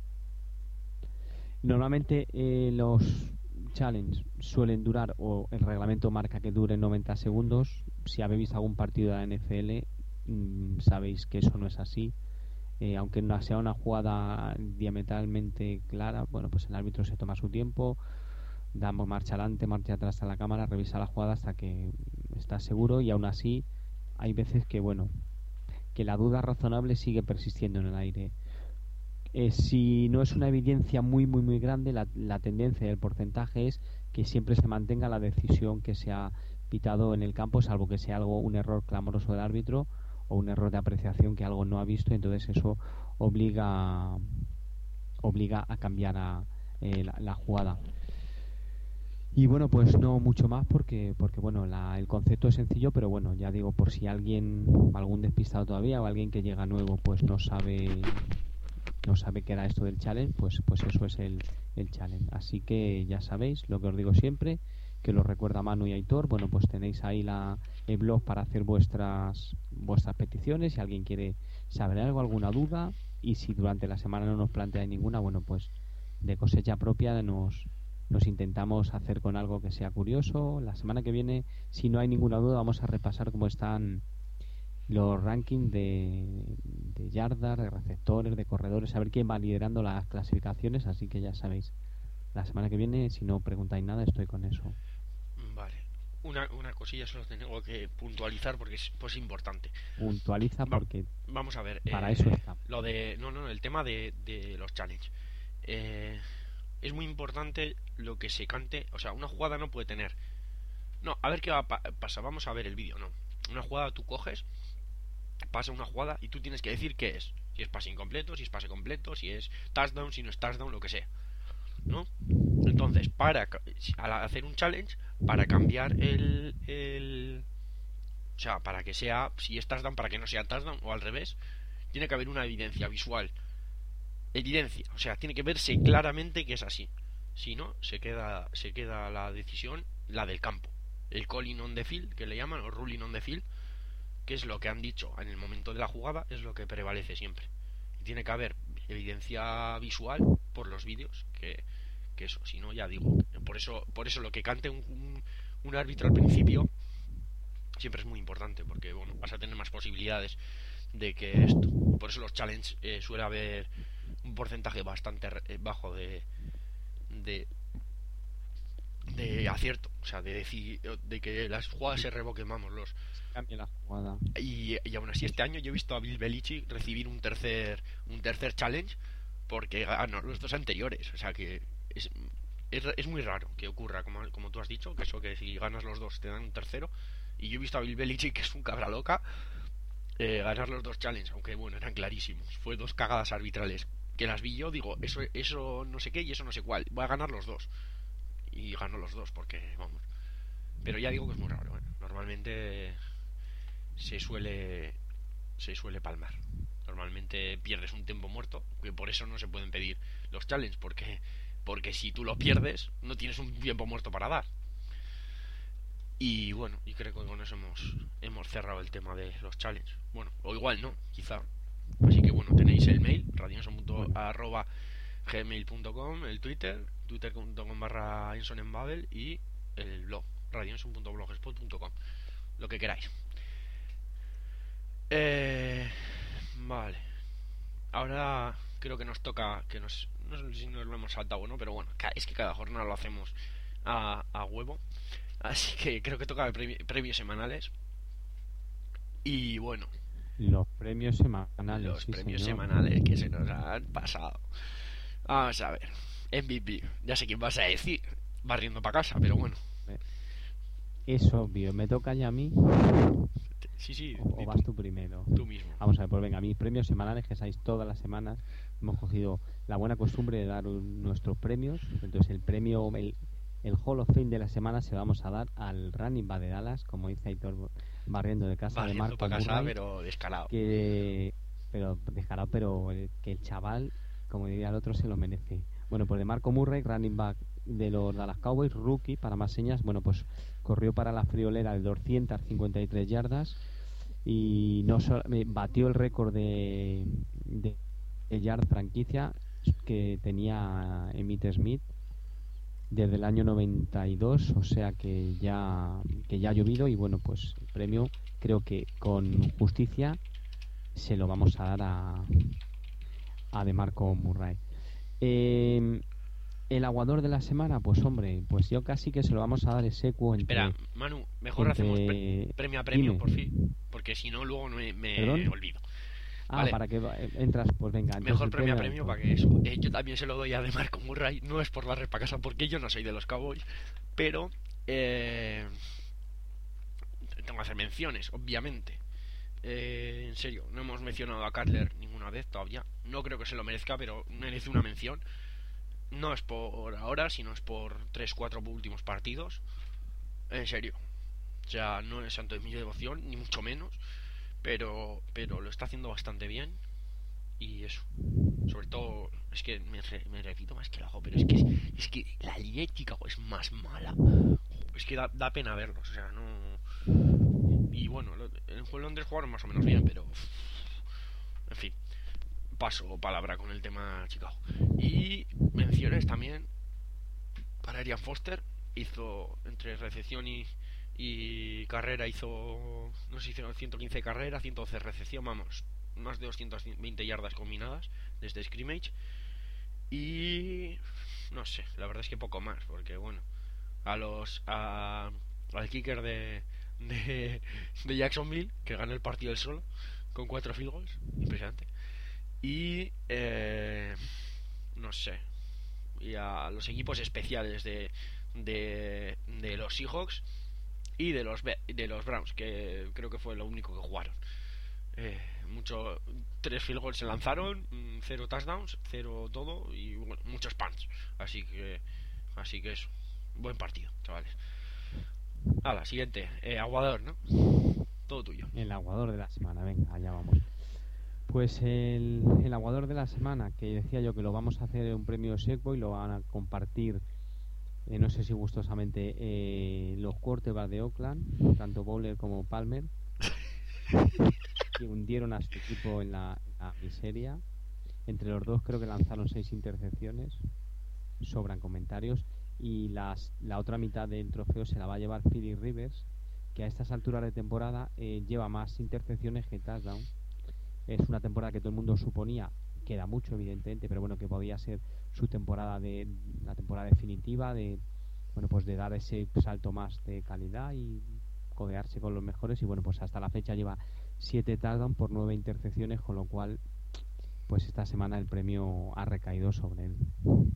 Normalmente eh, los challenge suelen durar, o el reglamento marca que dure noventa segundos. Si habéis visto algún partido de la N F L, mmm, sabéis que eso no es así. Eh, aunque no sea una jugada diametralmente clara, bueno, pues el árbitro se toma su tiempo, damos marcha adelante, marcha atrás a la cámara, revisa la jugada hasta que está seguro, y aún así hay veces que, bueno, que la duda razonable sigue persistiendo en el aire. Eh, si no es una evidencia muy muy muy grande, la, la tendencia del porcentaje es que siempre se mantenga la decisión que se ha pitado en el campo, salvo que sea algo, un error clamoroso del árbitro o un error de apreciación que algo no ha visto. Entonces eso obliga obliga a cambiar a, eh, la, la jugada. Y bueno, pues no mucho más, porque porque bueno, la, el concepto es sencillo, pero bueno, ya digo, por si alguien, algún despistado todavía o alguien que llega nuevo, pues no sabe no sabe qué era esto del challenge, pues pues eso es el, el challenge. Así que ya sabéis lo que os digo siempre, que lo recuerda Manu y Aitor. Bueno, pues tenéis ahí la, el blog para hacer vuestras vuestras peticiones, si alguien quiere saber algo, alguna duda, y si durante la semana no nos planteáis ninguna, bueno, pues de cosecha propia nos nos intentamos hacer con algo que sea curioso. La semana que viene, si no hay ninguna duda, vamos a repasar cómo están los rankings de, de yardas, de receptores, de corredores, a ver quién va liderando las clasificaciones. Así que ya sabéis, la semana que viene, si no preguntáis nada, estoy con eso. Vale. Una, una cosilla solo tengo que puntualizar porque es pues importante. Puntualiza porque Va, vamos a ver. Para eh, eso está. Lo de no no el tema de, de los challenge. Eh, es muy importante lo que se cante. O sea, una jugada no puede tener. No, a ver qué va a pa pasar. Vamos a ver el vídeo. No. Una jugada tú coges pasa una jugada y tú tienes que decir qué es. Si es pase incompleto, si es pase completo, si es touchdown, si no es touchdown, lo que sea, ¿no? Entonces, para al hacer un challenge, para cambiar el, el o sea, para que sea, si es touchdown, para que no sea touchdown, o al revés, tiene que haber una evidencia visual. Evidencia, o sea, tiene que verse claramente que es así. Si no, se queda, se queda la decisión, la del campo. El calling on the field, que le llaman, o ruling on the field, que es lo que han dicho en el momento de la jugada, es lo que prevalece siempre. Y tiene que haber evidencia visual por los vídeos, que, que eso, si no, ya digo, por eso, por eso lo que cante un, un, un árbitro al principio siempre es muy importante, porque bueno, vas a tener más posibilidades de que esto. Por eso los challenges eh, suele haber un porcentaje bastante bajo de de de acierto, o sea, de decir, de que las jugadas se revoquen, vamos, los cambia la jugada. Y, y aún así este año yo he visto a Bill Belichick recibir un tercer un tercer challenge porque ganó los dos anteriores, o sea que es es, es muy raro que ocurra, como, como tú has dicho, que eso, que si ganas los dos te dan un tercero. Y yo he visto a Bill Belichick, que es un cabra loca, eh, ganar los dos challenges, aunque bueno, eran clarísimos. Fue dos cagadas arbitrales que las vi yo, digo, eso eso no sé qué y eso no sé cuál, voy a ganar los dos. Y ganó los dos, porque vamos. Pero ya digo que es muy raro, ¿eh? Normalmente se suele se suele palmar. Normalmente pierdes un tiempo muerto, que por eso no se pueden pedir los challenges, porque porque si tú lo pierdes no tienes un tiempo muerto para dar. Y bueno, y creo que con eso hemos hemos cerrado el tema de los challenges. Bueno, o igual no, quizá. Así que bueno, tenéis el mail radioenson arroba gmail punto com, el Twitter, twitter punto com barra enson en babel, y el blog radioenson punto blogspot punto com, lo que queráis. Eh, vale. Ahora creo que nos toca, que nos no sé si nos lo hemos saltado o no, pero bueno, es que cada jornada lo hacemos a, a huevo. Así que creo que toca premios, premios semanales. Y bueno, los premios semanales. Los sí, premios señor. semanales que se nos han pasado. Vamos a ver. M V P. Ya sé quién vas a decir. Barriendo para casa, pero bueno. Es obvio. ¿Me toca ya a mí? Sí, sí. ¿O, o vas tú primero? Tú mismo. Vamos a ver, pues venga, mis premios semanales, que sabéis, todas las semanas hemos cogido la buena costumbre de dar un, nuestros premios. Entonces el premio, el, el Hall of Fame de la semana se lo vamos a dar al running back de Dallas, como dice Aitor, barriendo de casa, barriendo de Marco para casa, Murray, pero descarado. Que, pero descarado, pero el, que el chaval, como diría el otro, se lo merece. Bueno, pues de Marco Murray, running back de los Dallas Cowboys, rookie, para más señas, bueno, pues corrió para la friolera de doscientas cincuenta y tres yardas y no solo, batió el récord de, de, de yard franquicia que tenía Emmitt Smith desde el año noventa y dos, o sea que ya que ya ha llovido. Y bueno, pues el premio creo que con justicia se lo vamos a dar a a de Marco Murray. eh, el aguador de la semana, pues hombre, pues yo casi que se lo vamos a dar Esecuo entre... Espera, Manu, mejor entre... hacemos pre premio a premio, Dime. por fin, porque si no luego me, me olvido. Ah, vale. Para que entras, pues venga. Mejor premio a premio para que eso. Eh, yo también se lo doy a de Marco Murray, no es por barrer para casa, porque yo no soy de los Cowboys, pero eh, tengo que hacer menciones, obviamente. Eh, en serio, no hemos mencionado a Cutler ninguna vez todavía. No creo que se lo merezca, pero merece una mención. No es por ahora, sino es por tres cuatro últimos partidos. En serio. O sea, no es santo de mi devoción, ni mucho menos. Pero, pero lo está haciendo bastante bien. Y eso. Sobre todo, es que me, re, me repito más que el ajo, pero es que, es, es que la línea de Chicago es más mala. Es que da, da pena verlos. O sea, no. Y bueno, en Londres jugaron más o menos bien, pero. En fin. Paso palabra con el tema Chicago. Y menciones también para Arian Foster. Hizo entre recepción y, y carrera, hizo no sé, hizo ciento quince carreras, ciento doce recepción, vamos, más de doscientas veinte yardas combinadas desde scrimmage. Y no sé, la verdad es que poco más, porque bueno, a los a, al kicker de, de de Jacksonville, que gana el partido él solo con cuatro field goals, impresionante. Y eh, no sé, y a los equipos especiales de de, de los Seahawks y de los de los Browns, que creo que fue lo único que jugaron. Eh, mucho, tres field goals se lanzaron, mm, cero touchdowns, cero todo y bueno, muchos punts. Así que, así que eso, buen partido, chavales. A la siguiente, eh, Aguador, ¿no? Todo tuyo. El aguador de la semana, venga, allá vamos. Pues el, el aguador de la semana, que decía yo que lo vamos a hacer en un premio Segway, lo van a compartir, eh, no sé si gustosamente, eh, los quarterbacks de Oakland, tanto Bowler como Palmer, que hundieron a su equipo en la, en la miseria. Entre los dos creo que lanzaron seis intercepciones, sobran comentarios, y las, la otra mitad del trofeo se la va a llevar Philip Rivers, que a estas alturas de temporada eh, lleva más intercepciones que touchdown. Es una temporada que todo el mundo suponía, queda mucho evidentemente, pero bueno, que podía ser su temporada de la temporada definitiva de bueno, pues de dar ese salto más de calidad y codearse con los mejores. Y bueno, pues hasta la fecha lleva siete touchdowns por nueve intercepciones, con lo cual pues esta semana el premio ha recaído sobre él.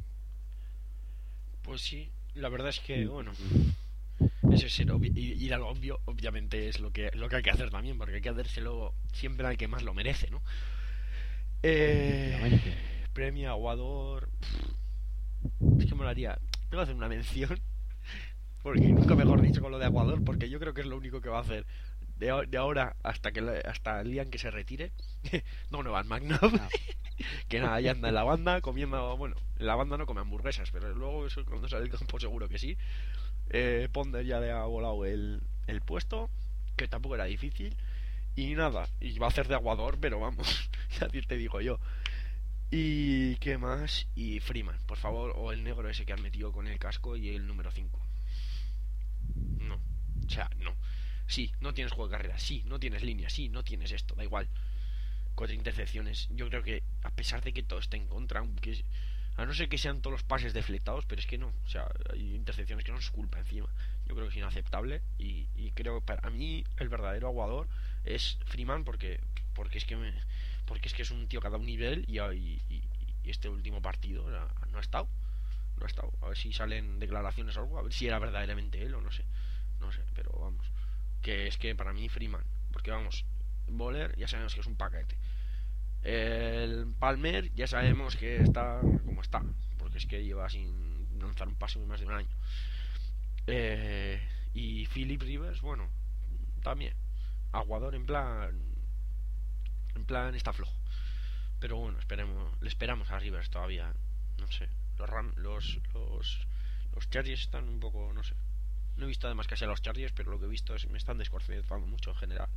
Pues sí, la verdad es que Y, bueno, y, eso es ser obvio, y ir al obvio, obviamente es lo que lo que hay que hacer también, porque hay que hacérselo siempre al que más lo merece, ¿no? Eh, efectivamente. Premio Aguador. Es que me lo haría. Tengo que hacer una mención. Porque nunca mejor dicho con lo de Aguador. Porque yo creo que es lo único que va a hacer de, de ahora hasta que hasta el día en que se retire. Donovan McNabb. Ah, Que nada, ya anda en la banda comiendo. Bueno, en la banda no come hamburguesas. Pero luego eso, cuando sale el campo seguro que sí. Eh, Ponder ya le ha volado el, el puesto. Que tampoco era difícil. Y nada, y va a hacer de Aguador. Pero vamos, ya te digo yo. ¿Y qué más? Y Freeman, por favor, o el negro ese que han metido con el casco y el número cinco. No, o sea, no. Sí, no tienes juego de carrera, sí, no tienes línea, sí, no tienes esto, da igual. Cuatro intercepciones. Yo creo que, a pesar de que todo esté en contra, aunque a no ser que sean todos los pases deflectados, pero es que no, o sea, hay intercepciones que no es culpa encima. Yo creo que es inaceptable y, y creo que para mí el verdadero aguador es Freeman porque porque es que me, porque es que es un tío que ha dado un nivel y, y, y, y este último partido o sea, no ha estado, no ha estado. A ver si salen declaraciones o algo, a ver si era verdaderamente él o no sé, no sé, pero vamos, que es que para mí Freeman, porque vamos, Bowler ya sabemos que es un paquete. El Palmer ya sabemos que está como está, porque es que lleva sin lanzar un pase más de un año. Eh, y Philip Rivers, bueno, también. Aguador en plan. En plan está flojo. Pero bueno, esperemos, le esperamos a Rivers todavía. No sé. Los Ram, los, los, los Chargers están un poco, no sé. No he visto además casi a los Chargers, pero lo que he visto es me están desconcertando mucho en general.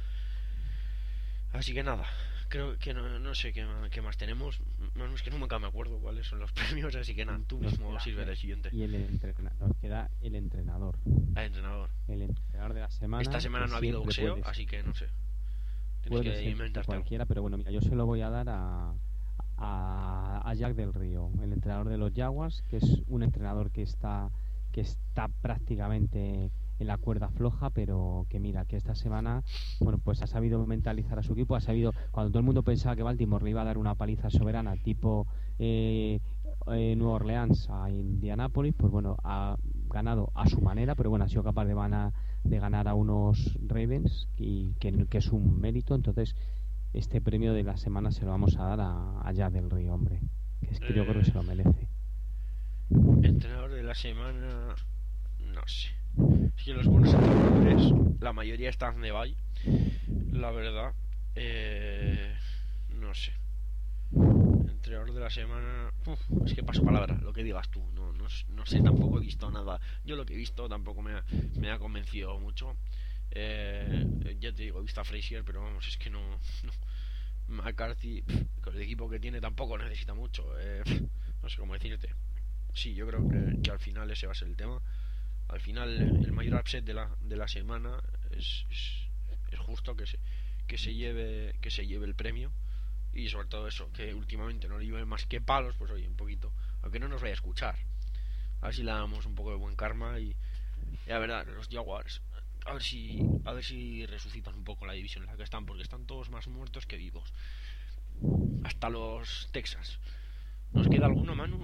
Así que nada, creo que no, no sé qué, qué más tenemos. No, es que nunca me acuerdo cuáles son los premios, así que nada, tú nos mismo queda, sirve del siguiente. y el entrena, nos queda el entrenador. Al entrenador. El entrenador de la semana. Esta semana no ha habido boxeo, puedes, así que no sé. Tienes puede que ser inventarte cualquiera, algo. pero bueno, mira, yo se lo voy a dar a, a, a Jack del Río, el entrenador de los Jaguars, que es un entrenador que está que está prácticamente en la cuerda floja, pero que mira, que esta semana, bueno, pues ha sabido mentalizar a su equipo, ha sabido, cuando todo el mundo pensaba que Baltimore le iba a dar una paliza soberana tipo eh, eh, Nueva Orleans a Indianapolis, pues bueno, ha ganado a su manera, pero bueno, ha sido capaz de, van de ganar a unos Ravens, y que, que es un mérito. Entonces este premio de la semana se lo vamos a dar a, a Jack del Río, hombre, que es que Eh, yo creo que se lo merece. Entrenador de la semana, no sé. Es que los buenos entrenadores, la mayoría están de bye, la verdad. Eh, no sé. Entrenador de la semana, uf, es que paso palabra, lo que digas tú. No, no, no sé, tampoco he visto nada. Yo lo que he visto tampoco me ha, me ha convencido mucho. Eh, ya te digo, he visto a Frazier, pero vamos, es que no. no. McCarthy, pff, con el equipo que tiene, tampoco necesita mucho. Eh, no sé cómo decirte. Sí, yo creo que, que al final ese va a ser el tema. Al final, el mayor upset de la, de la semana es, es, es justo que se, que se lleve que se lleve el premio. Y sobre todo eso, que últimamente no le lleve más que palos, pues oye, un poquito. Aunque no nos vaya a escuchar. A ver si le damos un poco de buen karma y, y a ver, los Jaguars. A ver si a ver si resucitan un poco la división en la que están, porque están todos más muertos que vivos. Hasta los Texas. ¿Nos queda alguno, Manu?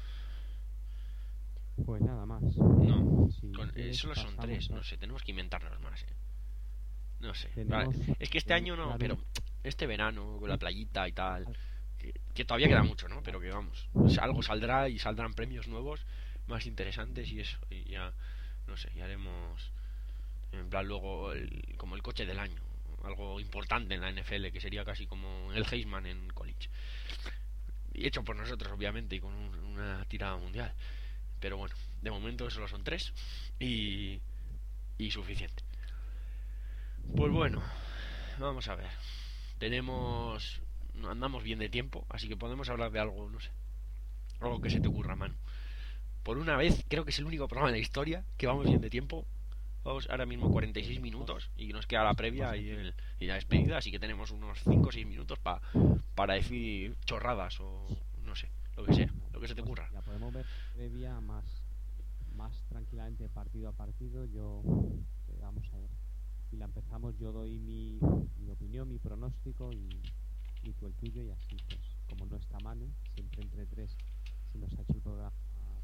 Pues nada más. No, Si con, eh, quieres, solo son pasamos, tres, ¿no? no sé, tenemos que inventarnos más. Eh. No sé. Vale. Tenemos, Es que este tenemos año no, claro, pero este verano, con la playita y tal, al- que, que todavía queda mucho, ¿no? Pero que vamos, pues algo saldrá y saldrán premios nuevos, más interesantes y eso. Y ya, no sé, ya haremos, en plan, luego, el- como el coche del año. Algo importante en la N F L, que sería casi como el Heisman en college. Y hecho por nosotros, obviamente, y con un- una tirada mundial. Pero bueno, de momento solo son tres y, y suficiente. Pues bueno, vamos a ver. Tenemos... Andamos bien de tiempo, así que podemos hablar de algo, no sé. Algo que se te ocurra, mano. Por una vez, creo que es el único programa en la historia que vamos bien de tiempo. Vamos ahora mismo cuarenta y seis minutos y nos queda la previa y, el, y la despedida, así que tenemos unos cinco o seis minutos pa, para decir chorradas o no sé, lo que sea, lo que se te pues, ocurra. la podemos ver previa más, más tranquilamente partido a partido. Yo, eh, vamos a ver. Si la empezamos, yo doy mi, mi opinión, mi pronóstico y, y tú el tuyo, y así, pues, como no está Manu, siempre entre tres se nos ha hecho el programa más,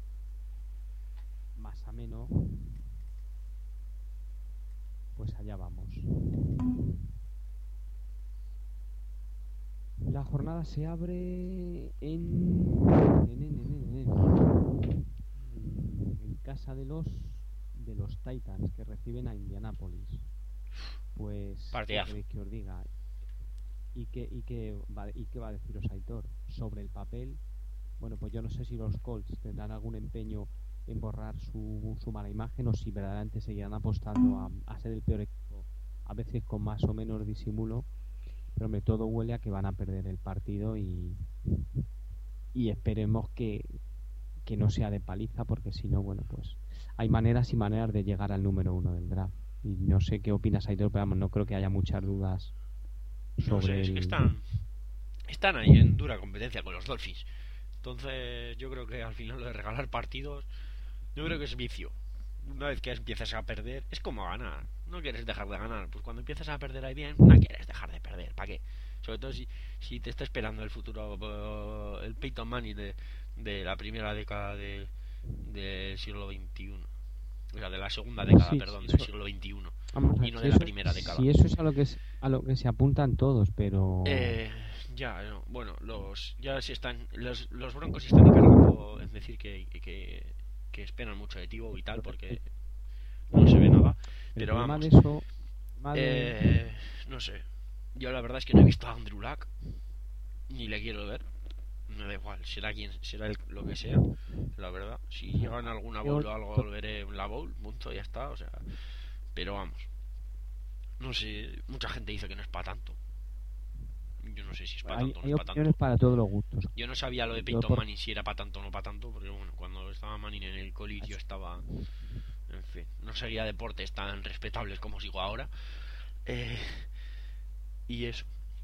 más ameno, pues allá vamos. La jornada se abre en, en, en, en, en, en casa de los de los Titans, que reciben a Indianapolis. Pues, ¿qué Partidazo. queréis que os diga? ¿Y qué, y, qué va, ¿Y qué va a deciros Aitor? Sobre el papel, bueno, pues yo no sé si los Colts tendrán algún empeño en borrar su, su mala imagen, o si verdaderamente seguirán apostando a, a ser el peor equipo, a veces con más o menos disimulo. Pero hombre, todo huele a que van a perder el partido, y, y esperemos que, que no sea de paliza, porque si no, bueno, pues hay maneras y maneras de llegar al número uno del draft. Y no sé qué opinas, Aitor, pero vamos, no creo que haya muchas dudas No sé, sobre es que el... están, están ahí en dura competencia con los Dolphins. Entonces yo creo que al final lo de regalar partidos, yo creo que es vicio. Una vez que empiezas a perder, es como ganar. No quieres dejar de ganar. Pues cuando empiezas a perder ahí bien, no quieres dejar de perder. ¿Para qué? Sobre todo si, si te está esperando el futuro, uh, el Peyton Manning de, de la primera década de, del siglo veintiuno. O sea, de la segunda década, Sí, sí, perdón, del eso, siglo veintiuno. vamos a Y ver, no si de la eso, primera década. si eso es a lo que es, a lo que se apuntan todos, pero Eh, ya, no, bueno, los ya se están los, los Broncos se están encargando en decir que, que, que esperan mucho de Tivo y tal, porque no se ve nada. el Pero problema de vamos, eso, el problema de... eh, no sé. Yo la verdad es que no he visto a Andrew Luck, ni le quiero ver. Me da igual, será quien será el, lo que sea, la verdad. Si llegan a alguna bowl o algo, volveré en la bowl, punto, ya está, o sea. Pero vamos, no sé, mucha gente dice que no es para tanto. Yo no sé si es para hay, tanto o no hay es para opiniones tanto. para todos los gustos. Yo no sabía lo de Yo Peyton por... Manning si era para tanto o no para tanto, porque bueno, cuando estaba Manning en el college yo estaba, en fin, no seguía deportes tan respetables como sigo ahora. Eh, y eso.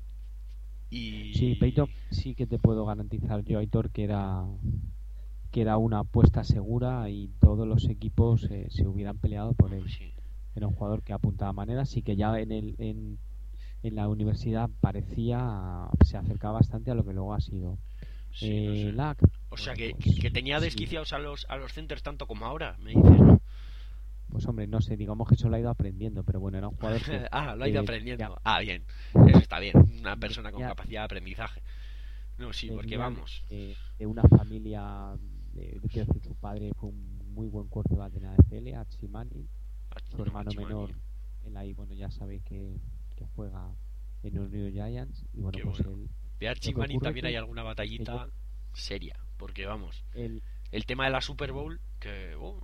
Sí, Peyton Y sí que te puedo garantizar yo, Aitor, que era que era una apuesta segura, y todos los equipos eh, se hubieran peleado por él. sí, Era un jugador que apuntaba maneras, y que ya en el en, en la universidad parecía, se acercaba bastante a lo que luego ha sido. sí, no Eh, sé. Lack, O sea bueno, que, que, pues que tenía sí, desquiciados a los a los centers tanto como ahora, me dices, ¿no? pues hombre, no sé, digamos que eso lo ha ido aprendiendo, pero bueno, era un jugador que, Ah, lo ha ido que tenía, aprendiendo. Ah, bien. Eso está bien. Una persona con tenía, capacidad de aprendizaje. No, sí, porque venía vamos. de, de una familia, de, de- quiero decir, su padre fue un muy buen quarterback de la N F L, Archie Manning. Su No, hermano menor, Chimani. él ahí, bueno, ya sabéis que, que juega en los New York Giants, y bueno, Qué pues bueno. él, De lo Archie que Manning ocurre también hay que, alguna que yo, batallita seria. Porque vamos. él, El tema de la Super Bowl, que. Oh,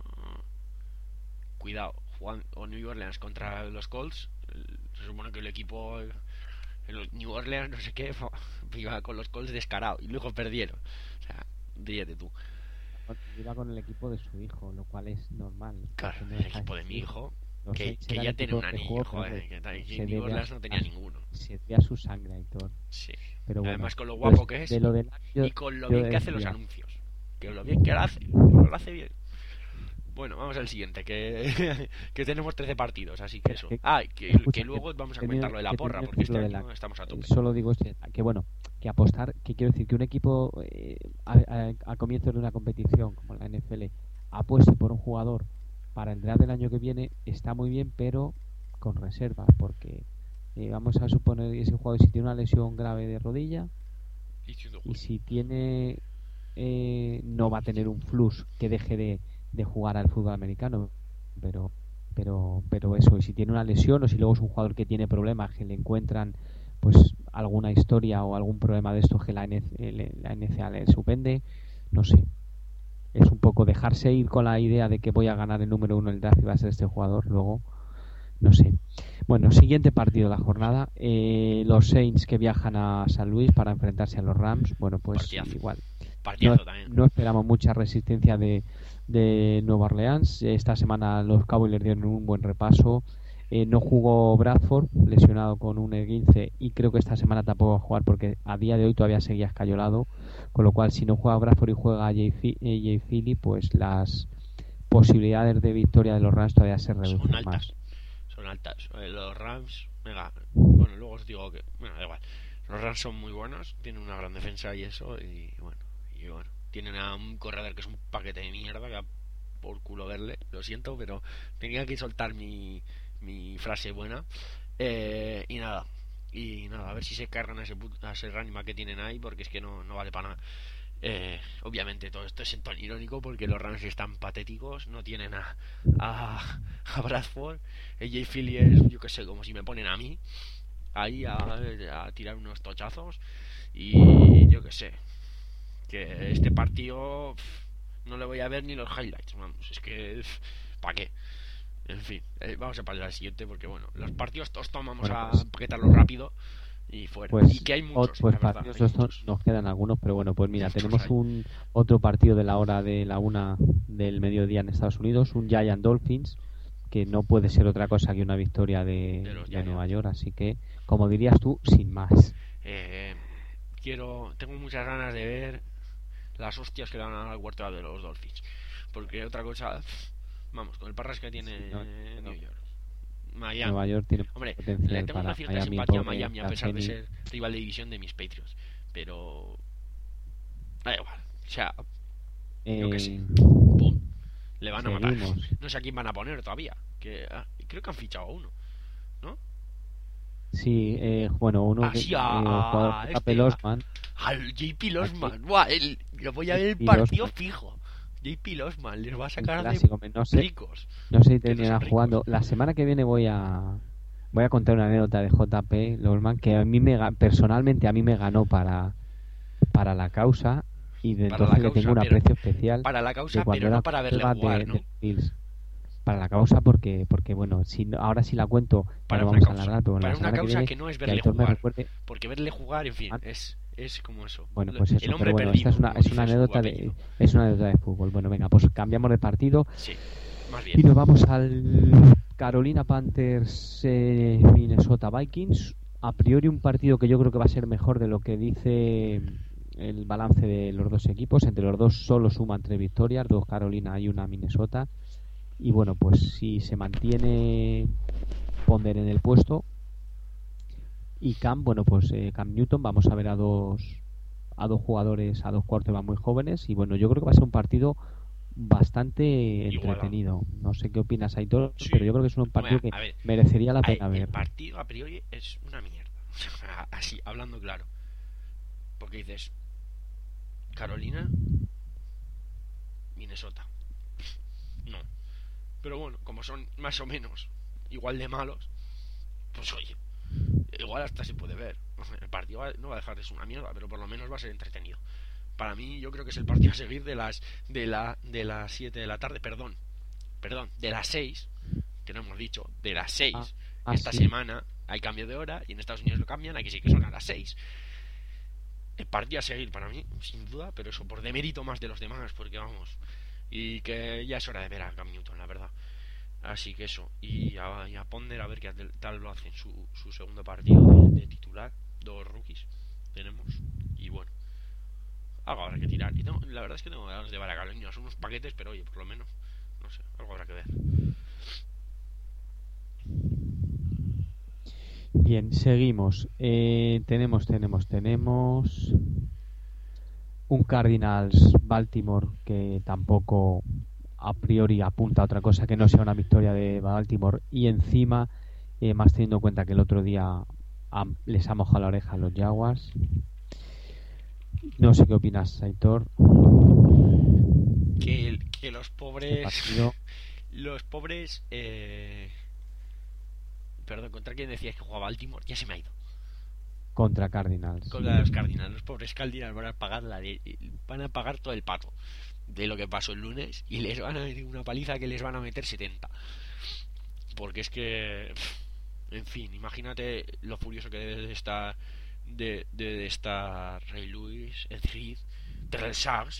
cuidado. Juan, o New Orleans contra los Colts. Se supone que el equipo. El New Orleans, no sé qué. Iba con los Colts descarado. Y luego perdieron. O sea, ríete tú. iba con el equipo de su hijo, lo cual es normal, Claro, porque no el deja de equipo de mi ser. hijo. Los Que, Saints que era el ya tiene equipo un que anillo, jugó, pero joder. hombre, Que, que se New debe a, Orleans no tenía a, ninguno. se debe a su sangre, Aitor. Sí. Pero bueno, Además con lo pues guapo que es de lo y, de Lack yo, y con lo yo bien que hace los decía, anuncios. Que lo bien que lo hace. Lo hace bien. Bueno, vamos al siguiente, que, que tenemos trece partidos, así que espera, eso. que, Ah, y que, escucha, que que luego vamos a comentar termino, lo de la que porra, termino de porque decir este lo de Lack. año estamos a Eh, tope. Solo digo este, que bueno, que apostar, que quiero decir que un equipo eh, a, a, a comienzo de una competición como la N F L apueste por un jugador para el draft del año que viene, está muy bien, pero con reservas, porque eh, vamos a suponer que ese jugador si tiene una lesión grave de rodilla y si tiene eh, no va a tener un flux que deje de, de jugar al fútbol americano, pero pero pero eso, y si tiene una lesión o si luego es un jugador que tiene problemas, que le encuentran pues alguna historia o algún problema de estos que la, N C, la N C A le suspende, no sé, es un poco dejarse ir con la idea de que voy a ganar el número uno del draft y va a ser este jugador, luego no sé. Bueno, siguiente partido de la jornada, eh, los Saints que viajan a San Luis para enfrentarse a los Rams. Bueno, pues Partiazo. igual Partiazo no, también. no esperamos mucha resistencia de, de Nueva Orleans. Esta semana los Cowboys les dieron un buen repaso. Eh, no jugó Bradford, lesionado con un esguince, y creo que esta semana tampoco va a jugar porque a día de hoy todavía seguía escayolado, con lo cual si no juega Bradford y juega A J Philly, pues las posibilidades de victoria de los Rams todavía se reducen son altas, más. Son altas. Eh, los Rams, venga, bueno, luego os digo que, bueno, da igual. Los Rams son muy buenos, tienen una gran defensa y eso, y bueno, y bueno, tienen a un corredor que es un paquete de mierda, que a por culo verle, lo siento, pero tenía que soltar mi mi frase buena, eh, y nada y nada a ver si se cargan a ese, a ese Ranima que tienen ahí, porque es que no, no vale para nada. Eh, obviamente todo esto es en tono irónico porque los Rams están patéticos, no tienen a a, a Bradford. A J Philly es, yo que sé, como si me ponen a mí ahí a, a tirar unos tochazos, y yo que sé, que este partido pff, no le voy a ver ni los highlights, vamos, es que ¿para qué? En fin, eh, vamos a pasar al siguiente porque bueno, los partidos todos tomamos bueno, pues, a paquetarlos rápido y fuera. Pues, y que hay muchos, pues verdad, partidos hay estos muchos. Nos quedan algunos, pero bueno, pues mira, Muchos tenemos hay. un otro partido de la hora de la una del mediodía en Estados Unidos, un Giants Dolphins, que no puede ser otra cosa que una victoria de, de, de Nueva York, así que, como dirías tú, sin más. Eh, quiero, tengo muchas ganas de ver las hostias que le van a dar al huerto de los Dolphins, porque otra cosa, vamos, con el parras que tiene sí, no, no. New York. Miami. Nueva York tiene Hombre, potencial le tengo para una cierta Miami, simpatía a Miami a pesar de ser rival de división de mis Patriots, pero da igual, o sea, eh... yo qué sé, pum, le van a Seguimos. matar. No sé a quién van a poner todavía, que ah, creo que han fichado a uno, ¿no? Sí, eh, bueno, uno ah, que sí, a, eh, jugador a este, este, Losman. Al J P Losman. Buah, el, yo voy a ver el partido Losman. Fijo. J P Losman les va a sacar clásico, de no sé, ricos. No sé si terminará jugando. La semana que viene voy a voy a contar una anécdota de J P Losman que a mí me personalmente a mí me ganó para para la causa, y de para entonces causa, le tengo un aprecio especial. Para la causa, pero no para verle jugar, de, ¿no? De para la causa porque porque bueno, si ahora sí la cuento, para vamos causa, a alargar, pero para la una causa que, viene, que no es verle jugar, recuerde... porque verle jugar, en fin, ah. es es como eso. Bueno, pues eso, el hombre pero bueno, perdido, esta es una, es una anécdota de es una anécdota de fútbol. Bueno, venga, pues cambiamos de partido. Sí, más bien. Y nos vamos al Carolina Panthers eh, Minnesota Vikings. A priori un partido que yo creo que va a ser mejor de lo que dice el balance de los dos equipos. Entre los dos solo suman tres victorias, dos Carolina y una Minnesota. Y bueno, pues si se mantiene Ponder en el puesto y Cam, bueno, pues eh, Cam Newton, vamos a ver a dos a dos jugadores, a dos quarterbacks muy jóvenes, y bueno, yo creo que va a ser un partido bastante entretenido. Igual. No sé qué opinas, Aitor, sí. pero yo creo que es un partido Hombre, que ver, merecería la pena hay, ver. El partido a priori es una mierda, así, hablando claro, porque dices Carolina, Minnesota, no, pero bueno, como son más o menos igual de malos, pues oye, igual hasta se puede ver. El partido no va a dejar de ser una mierda, pero por lo menos va a ser entretenido. Para mí, yo creo que es el partido a seguir de las de la de las siete de la tarde, perdón, perdón, de las seis, que no hemos dicho, de las seis. Ah, ah, Esta sí. semana hay cambio de hora y en Estados Unidos lo cambian, aquí sí que son a las seis. El partido a seguir para mí, sin duda, pero eso por demérito más de los demás, porque vamos, y que ya es hora de ver a Cam Newton, la verdad. Así que eso, y a, y a Ponder a ver qué tal lo hace en su, su segundo partido de, de titular. Dos rookies tenemos, y bueno, algo habrá que tirar. Y tengo, la verdad es que tengo ganas de ver a Carolina. Son unos paquetes, pero oye, por lo menos, no sé, algo habrá que ver. Bien, seguimos. Eh, tenemos, tenemos, tenemos un Cardinals Baltimore que tampoco a priori apunta a otra cosa que no sea una victoria de Baltimore, y encima eh, más teniendo en cuenta que el otro día han- les ha mojado la oreja a los Jaguars. No sé qué opinas, Aitor. Que, el- que los Este pobres. partido Los pobres. Eh... Perdón, ¿contra quién decías que jugaba Baltimore? Ya se me ha ido. contra Cardinals. Contra los Cardinals. Los pobres Cardinals van a pagar la de- van a pagar todo el pato de lo que pasó el lunes y les van a meter una paliza que les van a meter setenta. Porque es que. En fin, imagínate lo furioso que debe de estar. De, de estar Ray Lewis, Ed Reed, Terrell Suggs.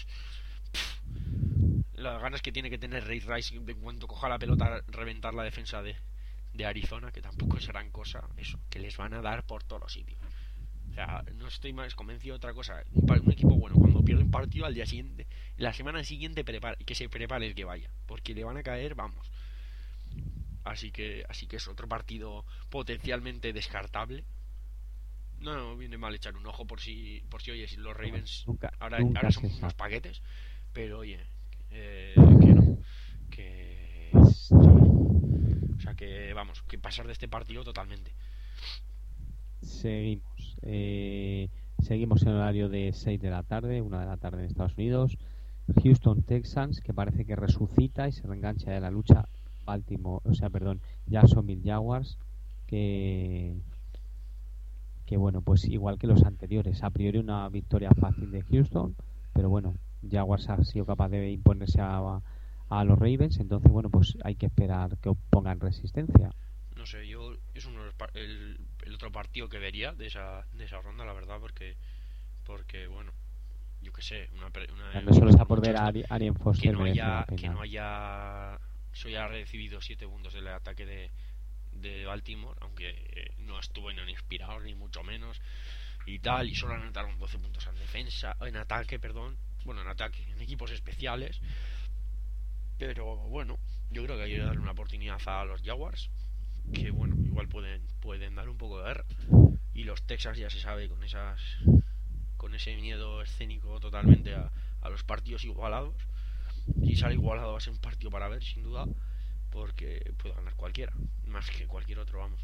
Las ganas que tiene que tener Ray Rice de cuanto coja la pelota reventar la defensa de, de Arizona, que tampoco es gran cosa, eso, que les van a dar por todos los sitios. O sea, no estoy más convencido de otra cosa. Un, un equipo bueno, cuando pierde un partido al día siguiente, la semana siguiente prepara, que se prepare el que vaya, porque le van a caer, vamos. Así que, así que es otro partido potencialmente descartable. No, no viene mal echar un ojo por si, por si oye, si los Bueno, Ravens nunca, ahora, ahora nunca son se unos sabe. paquetes, pero oye, eh, que no, que, ¿sabes? O sea que vamos, que pasar de este partido totalmente. Seguimos. Eh, seguimos en horario de seis de la tarde, una de la tarde en Estados Unidos. Houston Texans, que parece que resucita y se reengancha de la lucha. Baltimore, o sea, perdón, Jacksonville Jaguars, que, que bueno, pues igual que los anteriores. A priori una victoria fácil de Houston, pero bueno, Jaguars ha sido capaz de imponerse a, a los Ravens, entonces bueno, pues hay que esperar que pongan resistencia. No sé, yo es uno de los par- el, el otro partido que vería de esa, de esa ronda, la verdad, porque, porque bueno, yo qué sé, una, pre- una- No solo pues está por por mucho ver a esto, Ari- Arian que Foster no merece la haya, que pena. no haya, eso ya ha recibido siete puntos del ataque de, de Baltimore, aunque eh, no estuvo ni inspirado ni mucho menos y tal, y solo anotaron doce puntos en defensa, en ataque, perdón, bueno, en ataque, en equipos especiales, pero bueno, yo creo que hay que darle una oportunidad a los Jaguars, que bueno, igual pueden, pueden dar un poco de guerra, y los Texas ya se sabe con esas, con ese miedo escénico totalmente a, a los partidos igualados. Si sale igualado va a ser un partido para ver, sin duda, porque puede ganar cualquiera, más que cualquier otro, vamos.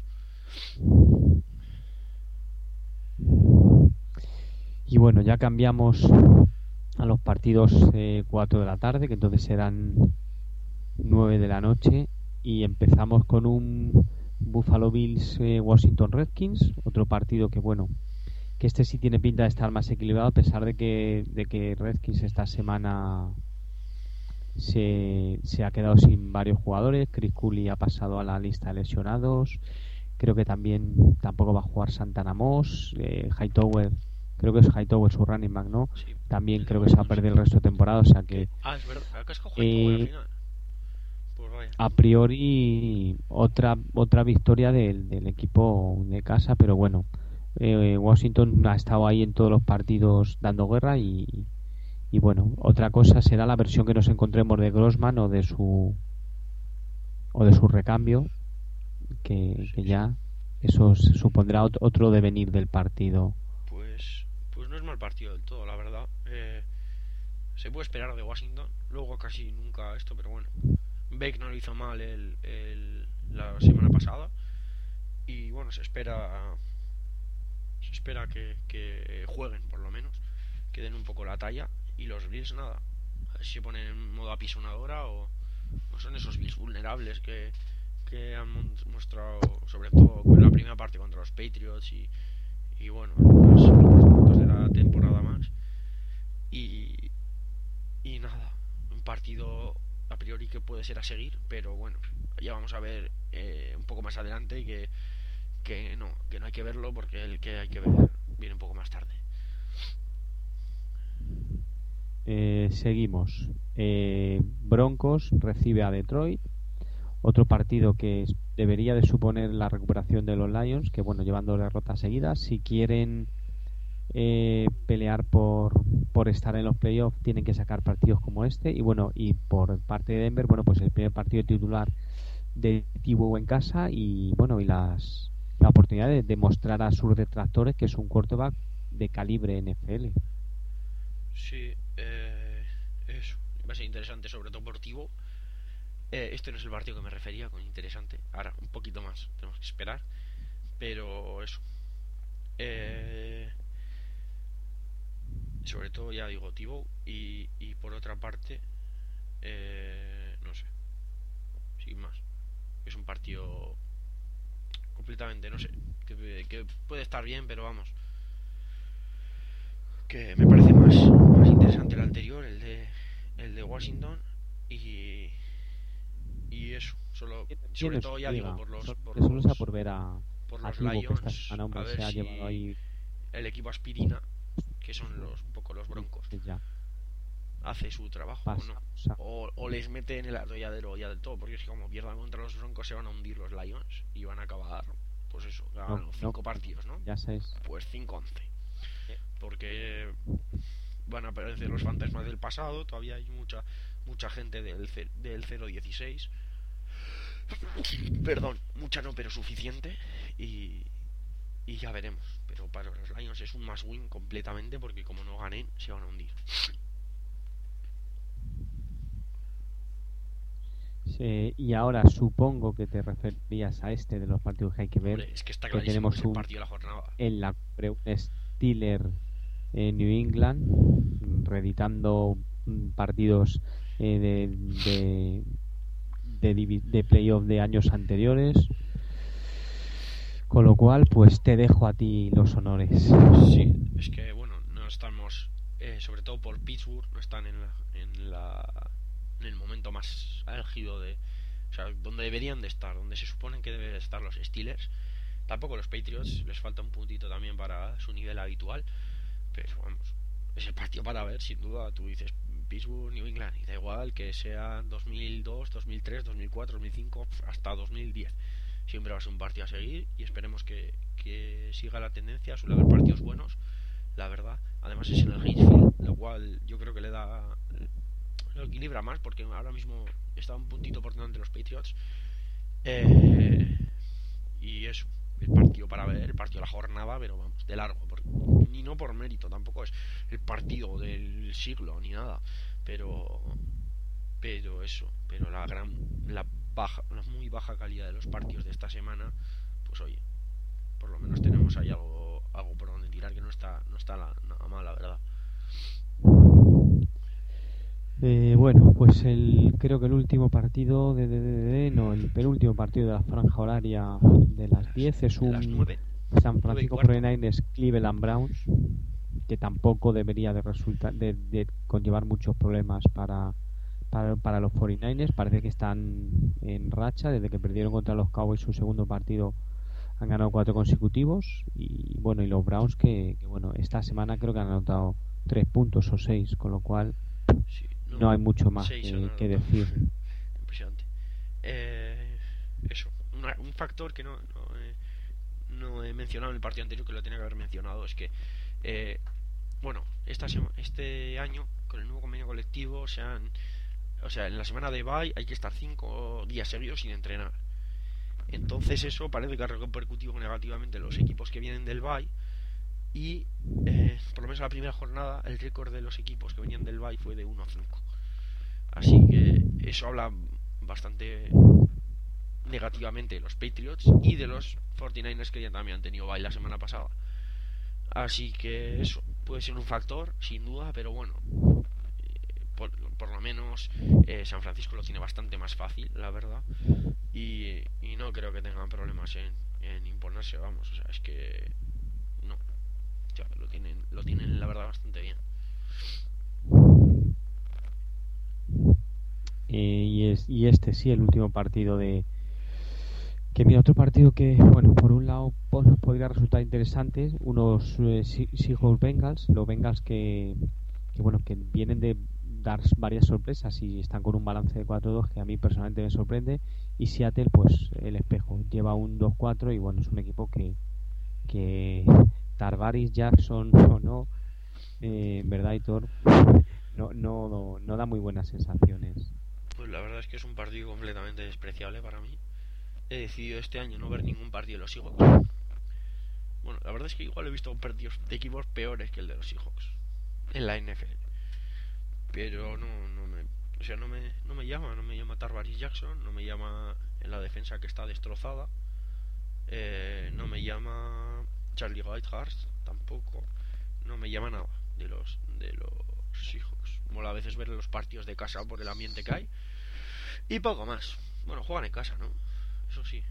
Y bueno, ya cambiamos a los partidos eh, cuatro de la tarde, que entonces serán nueve de la noche, y empezamos con un Buffalo Bills eh, Washington Redskins, otro partido que bueno, que este sí tiene pinta de estar más equilibrado, a pesar de que, de que Redskins esta semana se, se ha quedado sin varios jugadores. Chris Cooley ha pasado a la lista de lesionados. Creo que también tampoco va a jugar Santana Moss. Eh, Hightower, creo que es Hightower su running back, ¿no? Sí, También el de creo que se va a Washington, sí. perder el resto de temporada. O sea Que, que ah, es verdad, acá es que Hightower al eh, final. Pues vaya. a priori otra otra victoria del, del equipo de casa, pero bueno, eh, Washington ha estado ahí en todos los partidos dando guerra y, y bueno, otra cosa será la versión que nos encontremos de Grossman o de su o de su recambio, que, Sí, que sí. ya eso supondrá ot- otro devenir del partido. Pues, pues no es mal partido del todo, la verdad. Eh, se puede esperar de Washington. Luego casi nunca esto, pero bueno. Beck no lo hizo mal el, el- la semana pasada. Y bueno, se espera se espera que, que jueguen por lo menos. Que den un poco la talla. Y los Bills nada. A ver si se ponen en modo apisonadora o no son esos Bills vulnerables que, que han mostrado sobre todo con la primera parte contra los Patriots y, y bueno, algunos, algunos momentos de la temporada más. Y, y nada, un partido a priori que puede ser a seguir, pero bueno, ya vamos a ver eh, un poco más adelante que, que no, que no hay que verlo porque el que hay que ver viene un poco más tarde. Eh, seguimos. Eh, Broncos recibe a Detroit. Otro partido que es- debería de suponer la recuperación de los Lions, que bueno, llevan dos derrotas seguidas. Si quieren eh, pelear por, por estar en los playoffs, tienen que sacar partidos como este. Y bueno, y por parte de Denver, bueno, pues el primer partido titular de T-Bow en casa y bueno, y las la oportunidad de demostrar a sus detractores que es un quarterback de calibre N F L. Sí, eh, eso va a ser interesante, sobre todo por Tivo. Eh, este no es el partido que me refería con interesante. Ahora, un poquito más, tenemos que esperar. Pero eso. Eh, sobre todo, ya digo, Thibaut. Y, y por otra parte, eh, no sé, sin más. Es un partido completamente, no sé, que, que puede estar bien, pero vamos, que me parece más, más interesante el anterior, el de, el de Washington. Y, y eso, solo, Tiene, sobre tiene su todo ya digo, liga. por los, Solo, por solo sea los, por ver a, por a los Tibo, que esta Lions, semana, a hombre, ver se ha llevado si ahí el equipo aspirina, que son los un poco los Broncos, ya. hace su trabajo o no. Pasamos a... O, o les mete en el atolladero ya del todo, porque es que como pierdan contra los Broncos se van a hundir los Lions y van a acabar, pues eso, No, ganando no, cinco partidos, ¿no? ya sabes. Pues cinco once. Porque van a aparecer los fantasmas del pasado, todavía hay mucha mucha gente del, del cero dieciséis. Perdón, mucha no, pero suficiente. Y, y ya veremos. Pero para los Lions es un must win completamente, porque como no ganen, se van a hundir. Sí, y ahora supongo que te referías a este de los partidos que hay que ver. Hombre, es que está Que clarísimo que tenemos es el un partido de la jornada. en la un Steeler en New England, reeditando mm, partidos eh, de, de, de, divi- de playoff de años anteriores. Con lo cual, pues te dejo a ti los honores. Sí, es que bueno, no estamos, eh, sobre todo por Pittsburgh, no están en la, en la en el momento más álgido de, o sea, donde deberían de estar, donde se suponen que deben de estar los Steelers. Tampoco los Patriots, les falta un puntito también para su nivel habitual, pero vamos, es el partido para ver, sin duda. Tú dices Pittsburgh, New England, y da igual que sea dos mil dos, dos mil tres, dos mil cuatro, dos mil cinco, hasta dos mil diez. Siempre va a ser un partido a seguir y esperemos que, que siga la tendencia. Suele haber partidos buenos, la verdad. Además es en el Heinz Field, lo cual yo creo que le da, lo equilibra más, porque ahora mismo está un puntito por delante de los Patriots. Eh, y eso, el partido para ver, el partido de la jornada, pero vamos, de largo, porque, ni no por mérito, tampoco es el partido del siglo ni nada, pero pero eso, pero la gran la baja, la muy baja calidad de los partidos de esta semana, pues oye, por lo menos tenemos ahí algo algo por donde tirar, que no está no está la, nada mal, la verdad. Eh, bueno, pues el creo que el último partido de, de, de, de- no, el penúltimo partido de la franja horaria de De las las, diez es de las un nueve San nueve y Francisco cuarto. cuarenta y nueve ers Cleveland Browns, que tampoco debería de resultar de, de conllevar muchos problemas para, para, para los cuarenta y nueve ers. Parece que están en racha desde que perdieron contra los Cowboys su segundo partido. Han ganado cuatro consecutivos y bueno, y los Browns que, que bueno, esta semana creo que han anotado tres puntos o seis, con lo cual Sí, no no, hay mucho más seis han que, que anotado. decir. Impresionante. Eh, eso, una, un factor que no, no, he, no he mencionado en el partido anterior, que lo tenía que haber mencionado, es que eh, bueno, esta sema- este año con el nuevo convenio colectivo se han, o sea, en la semana de bye hay que estar cinco días seguidos sin entrenar. Entonces eso parece que ha repercutido negativamente en los equipos que vienen del bye. Y eh, por lo menos en la primera jornada el récord de los equipos que venían del bye fue de uno a cinco. Así que eso habla bastante negativamente de los Patriots y de los cuarenta y nueve ers, que ya también han tenido bye la semana pasada. Así que eso puede ser un factor, sin duda, pero bueno, eh, por, por lo menos eh, San Francisco lo tiene bastante más fácil, la verdad. Y, y no creo que tengan problemas en, en imponerse, vamos. O sea, es que no, ya, lo tienen, lo tienen la verdad bastante bien. Eh, y, es, y este sí, el último partido de... Que mira, otro partido que, bueno, por un lado pues, nos podría resultar interesante, unos eh, Seahawks Bengals, los Bengals que, que, bueno, que vienen de dar varias sorpresas y están con un balance de cuatro dos que a mí personalmente me sorprende, y Seattle, pues el espejo, lleva un dos cuatro y bueno, es un equipo que, que Tarvaris Jackson o no, eh, en verdad, Hitor, no, no, no, no da muy buenas sensaciones. Pues la verdad es que es un partido completamente despreciable para mí. He decidido este año no ver ningún partido de los Seahawks. Bueno, la verdad es que igual he visto partidos de equipos peores que el de los Seahawks en la N F L. Pero no, no me, O sea, no me, no me llama, no me llama Tarvaris Jackson, no me llama en la defensa que está destrozada, eh, no me llama Charlie Whitehurst tampoco, no me llama nada de los de los Seahawks. Mola a veces ver los partidos de casa por el ambiente que hay y poco más. Bueno, juegan en casa, ¿no? Eso sí.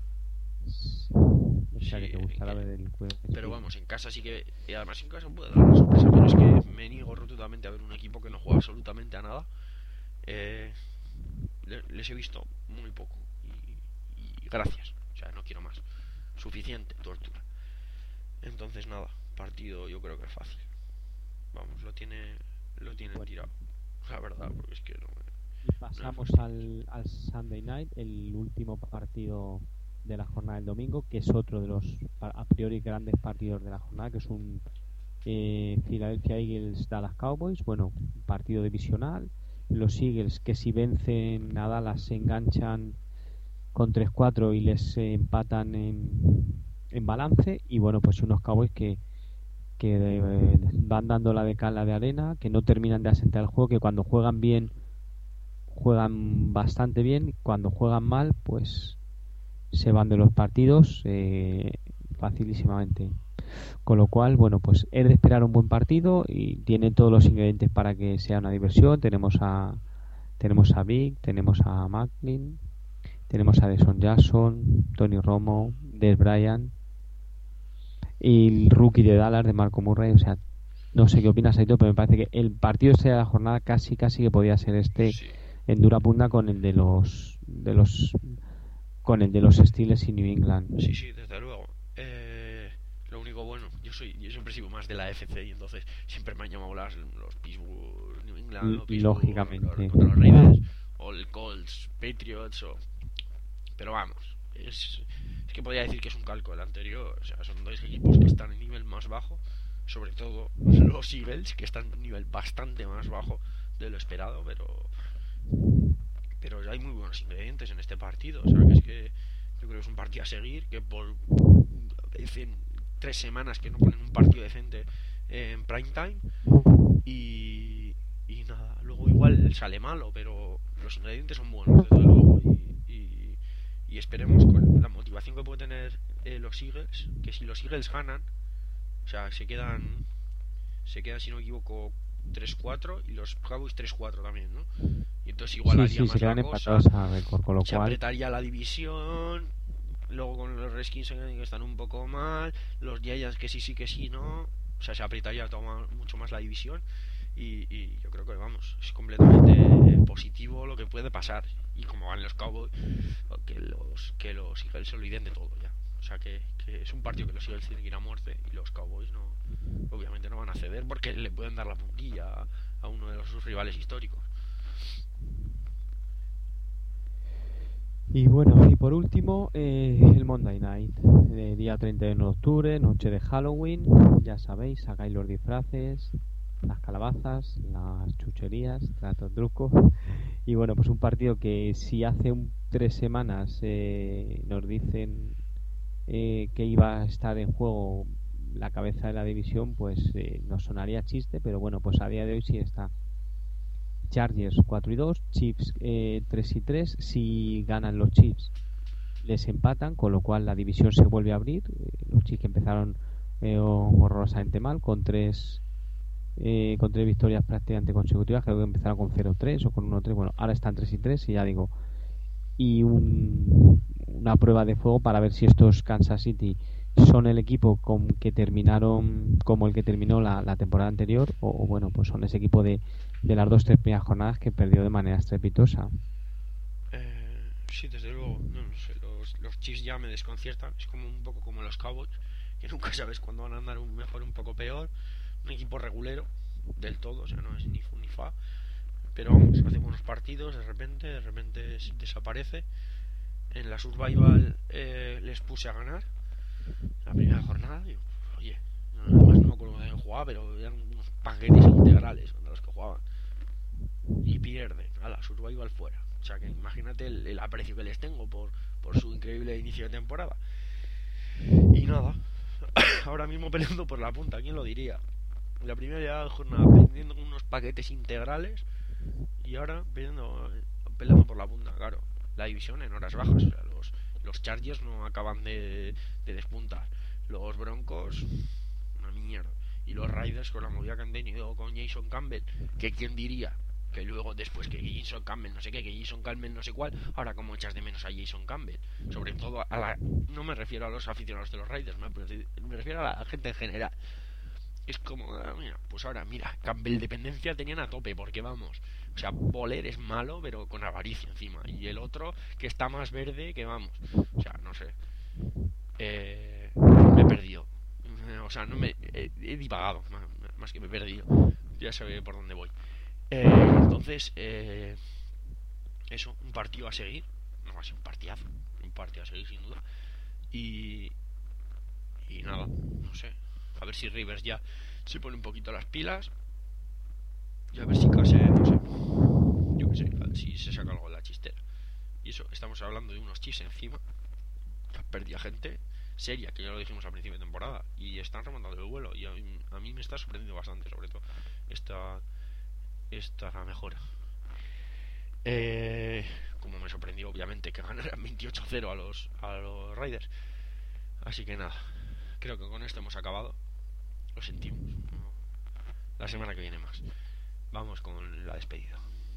O sea, Sí, que te gustará que- ver el juego. pero vamos, en casa sí que... Y además en casa puede dar una sorpresa, pero es que me niego rotundamente a ver un equipo que no juega absolutamente a nada. Eh, le- les he visto muy poco y, y gracias. O sea, no quiero más. Suficiente tortura. Entonces nada, partido yo creo que es fácil. Vamos, lo tiene lo tienen Bueno, tirado. La verdad, porque es que no me, y no me pasamos fastidia. al, al Sunday Night, el último partido de la jornada del domingo, que es otro de los a a priori grandes partidos de la jornada, que es un eh, Philadelphia Eagles Dallas Cowboys. Bueno, partido divisional. Los Eagles, que si vencen a Dallas se enganchan con tres cuatro y les eh, empatan en, en balance. Y bueno, pues unos Cowboys que, que eh, van dando la de cal, la de arena, que no terminan de asentar el juego, que cuando juegan bien juegan bastante bien, cuando juegan mal pues se van de los partidos eh, facilísimamente. Con lo cual, bueno, pues es de esperar un buen partido y tiene todos los ingredientes para que sea una diversión. Tenemos a tenemos a Vic, tenemos a Macklin, tenemos a Deson Jackson, Tony Romo, Des Bryant y el rookie de Dallas de Marco Murray. O sea, no sé qué opinas, Aito, pero me parece que el partido este de la jornada casi casi que podía ser este Sí, en dura punta con el de los de los con el de los Steelers y New England. sí, sí, desde luego. Eh, lo único bueno, yo soy yo siempre sigo más de la A F C y entonces siempre me han llamado las, los Pittsburgh, New England, L- o Pittsburgh lógicamente. los- contra los Ravens, o el Colts, Patriots, o... Pero vamos, es, es que podría decir que es un calco el anterior. O sea, son dos equipos que están en nivel más bajo, sobre todo los Eagles, que están en un nivel bastante más bajo de lo esperado, pero pero hay muy buenos ingredientes en este partido. O sea, que es que yo creo que es un partido a seguir, que por dicen tres semanas que no ponen un partido decente en prime time y, y nada, luego igual sale malo, pero los ingredientes son buenos, desde luego, y, y, y esperemos con la motivación que puede tener eh, los Eagles, que si los Eagles ganan, o sea, se quedan, se quedan si no me equivoco tres cuatro y los Cowboys tres cuatro también, ¿no? Y entonces Sí, igualaría sí, se más la quedan cosa, empatados a récord, con lo se cual apretaría la división. Luego con los Redskins que están un poco mal, los Giants que sí, sí, que sí, no. O sea, se apretaría todo más- mucho más la división. Y, y yo creo que, vamos, es completamente positivo lo que puede pasar. Y como van los Cowboys, que los, que los Eagles se olviden de todo ya. O sea, que, que es un partido que los Eagles tienen que ir a muerte y los Cowboys no, obviamente no van a ceder porque le pueden dar la puntilla a, a uno de los, sus rivales históricos. y bueno, y por último, eh, el Monday Night, eh, día treinta y uno de octubre, noche de Halloween. Ya sabéis, sacáis los disfraces, las calabazas, las chucherías, tratos trucos. Y bueno, pues un partido que si hace un, tres semanas eh, nos dicen eh, que iba a estar en juego la cabeza de la división, pues eh, nos sonaría chiste, pero bueno, pues a día de hoy sí está. Chargers cuatro y dos, Chiefs eh, tres y tres. Si ganan los Chiefs les empatan, con lo cual la división se vuelve a abrir. Eh, los Chiefs que empezaron eh, horrorosamente mal con tres eh, con tres victorias prácticamente consecutivas, creo que empezaron con cero tres o con uno tres. Bueno, ahora están tres y tres y ya digo, y un, una prueba de fuego para ver si estos Kansas City son el equipo con que terminaron como el que terminó la, la temporada anterior, o, o bueno, pues son ese equipo de, de las dos tres primeras jornadas que perdió de manera estrepitosa. Eh, sí, desde luego, no, no sé, los, los Chiefs ya me desconciertan. Es como un poco como los Cowboys, que nunca sabes cuándo van a andar un mejor, un poco peor. Un equipo regulero del todo, o sea, no es ni fu ni fa. Pero vamos, hacen buenos partidos, de repente, de repente desaparece. En la Survival eh, les puse a ganar la primera jornada. Y, oye, además no me acuerdo de jugar, pero eran unos paquetes integrales contra los que jugaban. Y pierden, a la Survival fuera. O sea que imagínate el, el aprecio que les tengo por, por su increíble inicio de temporada. Y nada, ahora mismo peleando por la punta, ¿quién lo diría? La primera jornada perdiendo unos paquetes integrales Y ahora peleando, peleando por la punta, claro. La división en horas bajas. O sea, los, los Chargers no acaban de, de despuntar. Los Broncos, una mierda. Y los Raiders con la movida que han tenido con Jason Campbell, que quién diría que luego después que Jason Campbell no sé qué, que Jason Campbell no sé cuál, ahora como echas de menos a Jason Campbell, sobre todo a la, no me refiero a los aficionados de los Raiders, me, me refiero a la gente en general. Es como, ah, mira, pues ahora, mira, Campbell dependencia tenían a tope, porque vamos, o sea, Boller es malo, pero con avaricia encima, y el otro que está más verde que vamos, o sea, no sé, eh, me he perdido, o sea, no me he, he divagado, más, más que me he perdido, ya sé por dónde voy. Eh, entonces, eh, eso, un partido a seguir, no va a ser un partidazo, un partido a seguir sin duda, y, y nada, no sé, a ver si Rivers ya se pone un poquito las pilas, y a ver si Case, no sé, yo qué sé, a ver si se saca algo de la chistera. Y eso, estamos hablando de unos chis encima, que perdía gente seria, que ya lo dijimos al principio de temporada, y están remontando el vuelo, y a mí, a mí me está sorprendiendo bastante, sobre todo esta, esta mejora. Eh, como me sorprendió obviamente que ganaran veintiocho cero a los, a los Raiders. Así que nada, creo que con esto hemos acabado. Lo sentimos. La semana que viene más. Vamos con la despedida.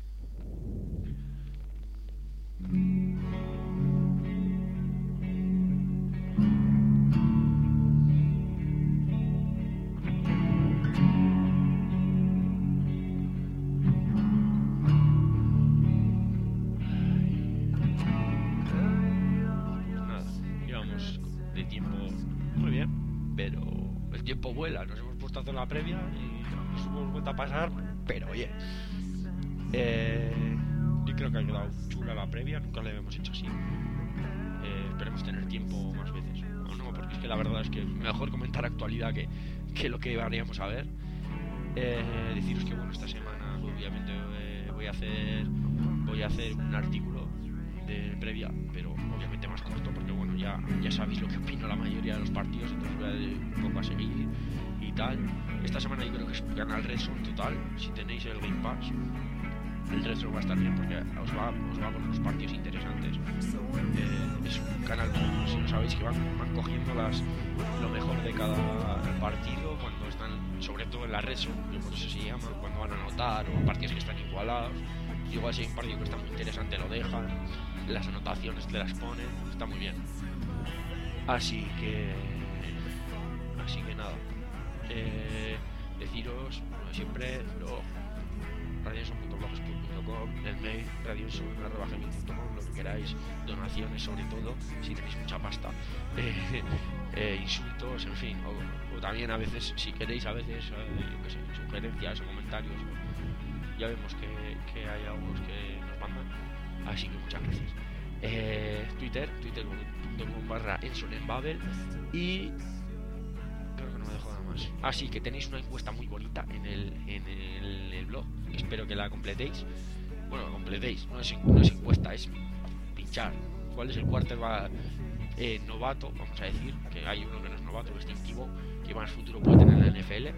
Vuela, nos hemos puesto a hacer la previa y nos hemos vuelto a pasar, pero oye, eh, yo creo que ha quedado chula la previa, nunca la habíamos hecho así. Eh, esperemos tener tiempo más veces, o no, porque es que la verdad es que mejor comentar actualidad que, que lo que haríamos a ver. Eh, deciros que bueno, esta semana obviamente eh, voy a hacer voy a hacer un artículo de previa, pero obviamente más corto, porque bueno, ya, ya sabéis lo que opino la mayoría de los partidos, entonces voy a ir un poco a seguir y tal. Esta semana yo creo que es canal Red Zone total, si tenéis el Game Pass. El Red Zone va a estar bien porque os va, os va a poner unos partidos interesantes. Eh, es un canal, si lo sabéis, que van, van cogiendo las, lo mejor de cada partido cuando están, sobre todo en la Red Zone, que por eso se llama, cuando van a anotar, o partidos que están igualados. Igual si hay un partido que está muy interesante lo dejan, las anotaciones te las ponen, está muy bien. Así que así que nada, eh, deciros como siempre lo radioson punto blogspot punto com, el mail radioson arroba gmail punto com, lo que queráis, donaciones sobre todo si tenéis mucha pasta, eh, eh, insultos, en fin, o, o también a veces si queréis a veces eh, yo qué sé, sugerencias o comentarios. Ya vemos que, que hay algunos que nos mandan, así que muchas gracias. Eh, Twitter, twitter punto com barra Enson en Babel, y creo que no me dejo nada más. Así que tenéis una encuesta muy bonita en el, en el, el blog, espero que la completéis. Bueno, la completéis, no es, no es encuesta, es pinchar. ¿Cuál es el quarterback eh, novato? Vamos a decir que hay uno que no es novato, que es Tim Tebow, que más futuro puede tener en la N F L.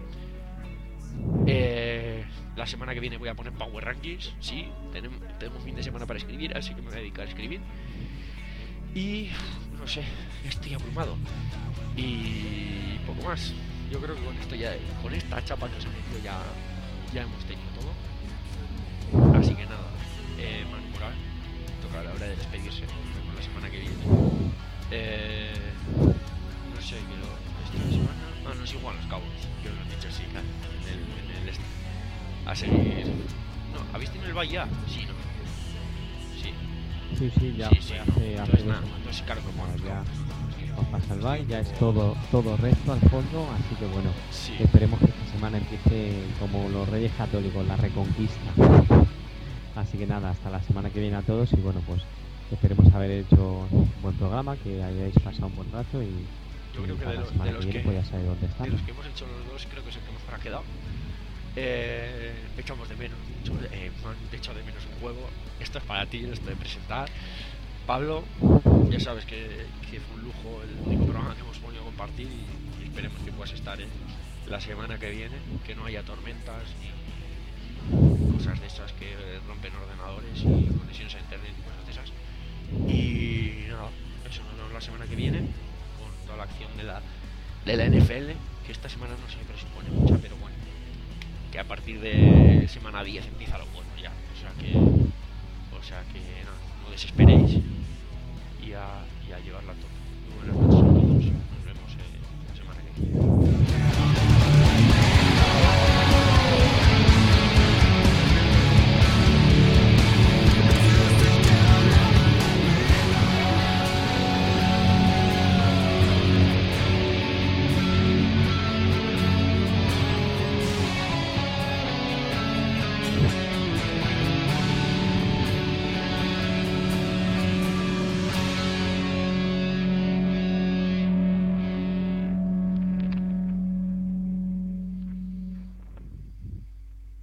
Eh, la semana que viene voy a poner Power Rankings. Sí, tenemos, tenemos fin de semana para escribir, así que me voy a dedicar a escribir. Y no sé, estoy abrumado. Y poco más. Yo creo que con esto ya, con esta chapa que os he metido ya, ya hemos tenido todo. Así que nada, eh, Manu Moral, toca la hora de despedirse. Nos vemos la semana que viene. Eh, no sé, que esta semana. Ah, no, es igual los Cowboys, que lo han dicho así, claro, en el, en el este. A seguir. No, ¿habéis tenido el bye ya? Sí, ¿no? Sí. Sí, sí, ya. Sí, sí, hace, no. hace Entonces, dos nada, entonces claro que bueno, ya no. pasa el bye, ya es todo, todo recto al fondo, así que bueno, Sí. esperemos que esta semana empiece como los Reyes Católicos, la reconquista. Así que nada, hasta la semana que viene a todos y bueno, pues esperemos haber hecho un buen programa, que hayáis pasado un buen rato y yo creo que de, lo, semana de los que, que, viene, pues ya sabéis dónde estamos. de los que hemos hecho los dos, creo que es el que mejor ha quedado. Eh, echamos de menos, eh, he echado de menos un juego. Esto es para ti, esto de presentar. Pablo, ya sabes que, que fue un lujo el único programa que hemos podido compartir y, y esperemos que puedas estar en la semana que viene, que no haya tormentas ni cosas de esas que rompen ordenadores y conexiones a internet y cosas de esas. Y nada, eso, nos vemos la semana que viene con toda la acción de la, de la N F L, que esta semana no se presupone mucha, pero bueno, que a partir de semana diez empieza lo bueno ya, o sea que, o sea que nada, no desesperéis y a, y a llevarla todo.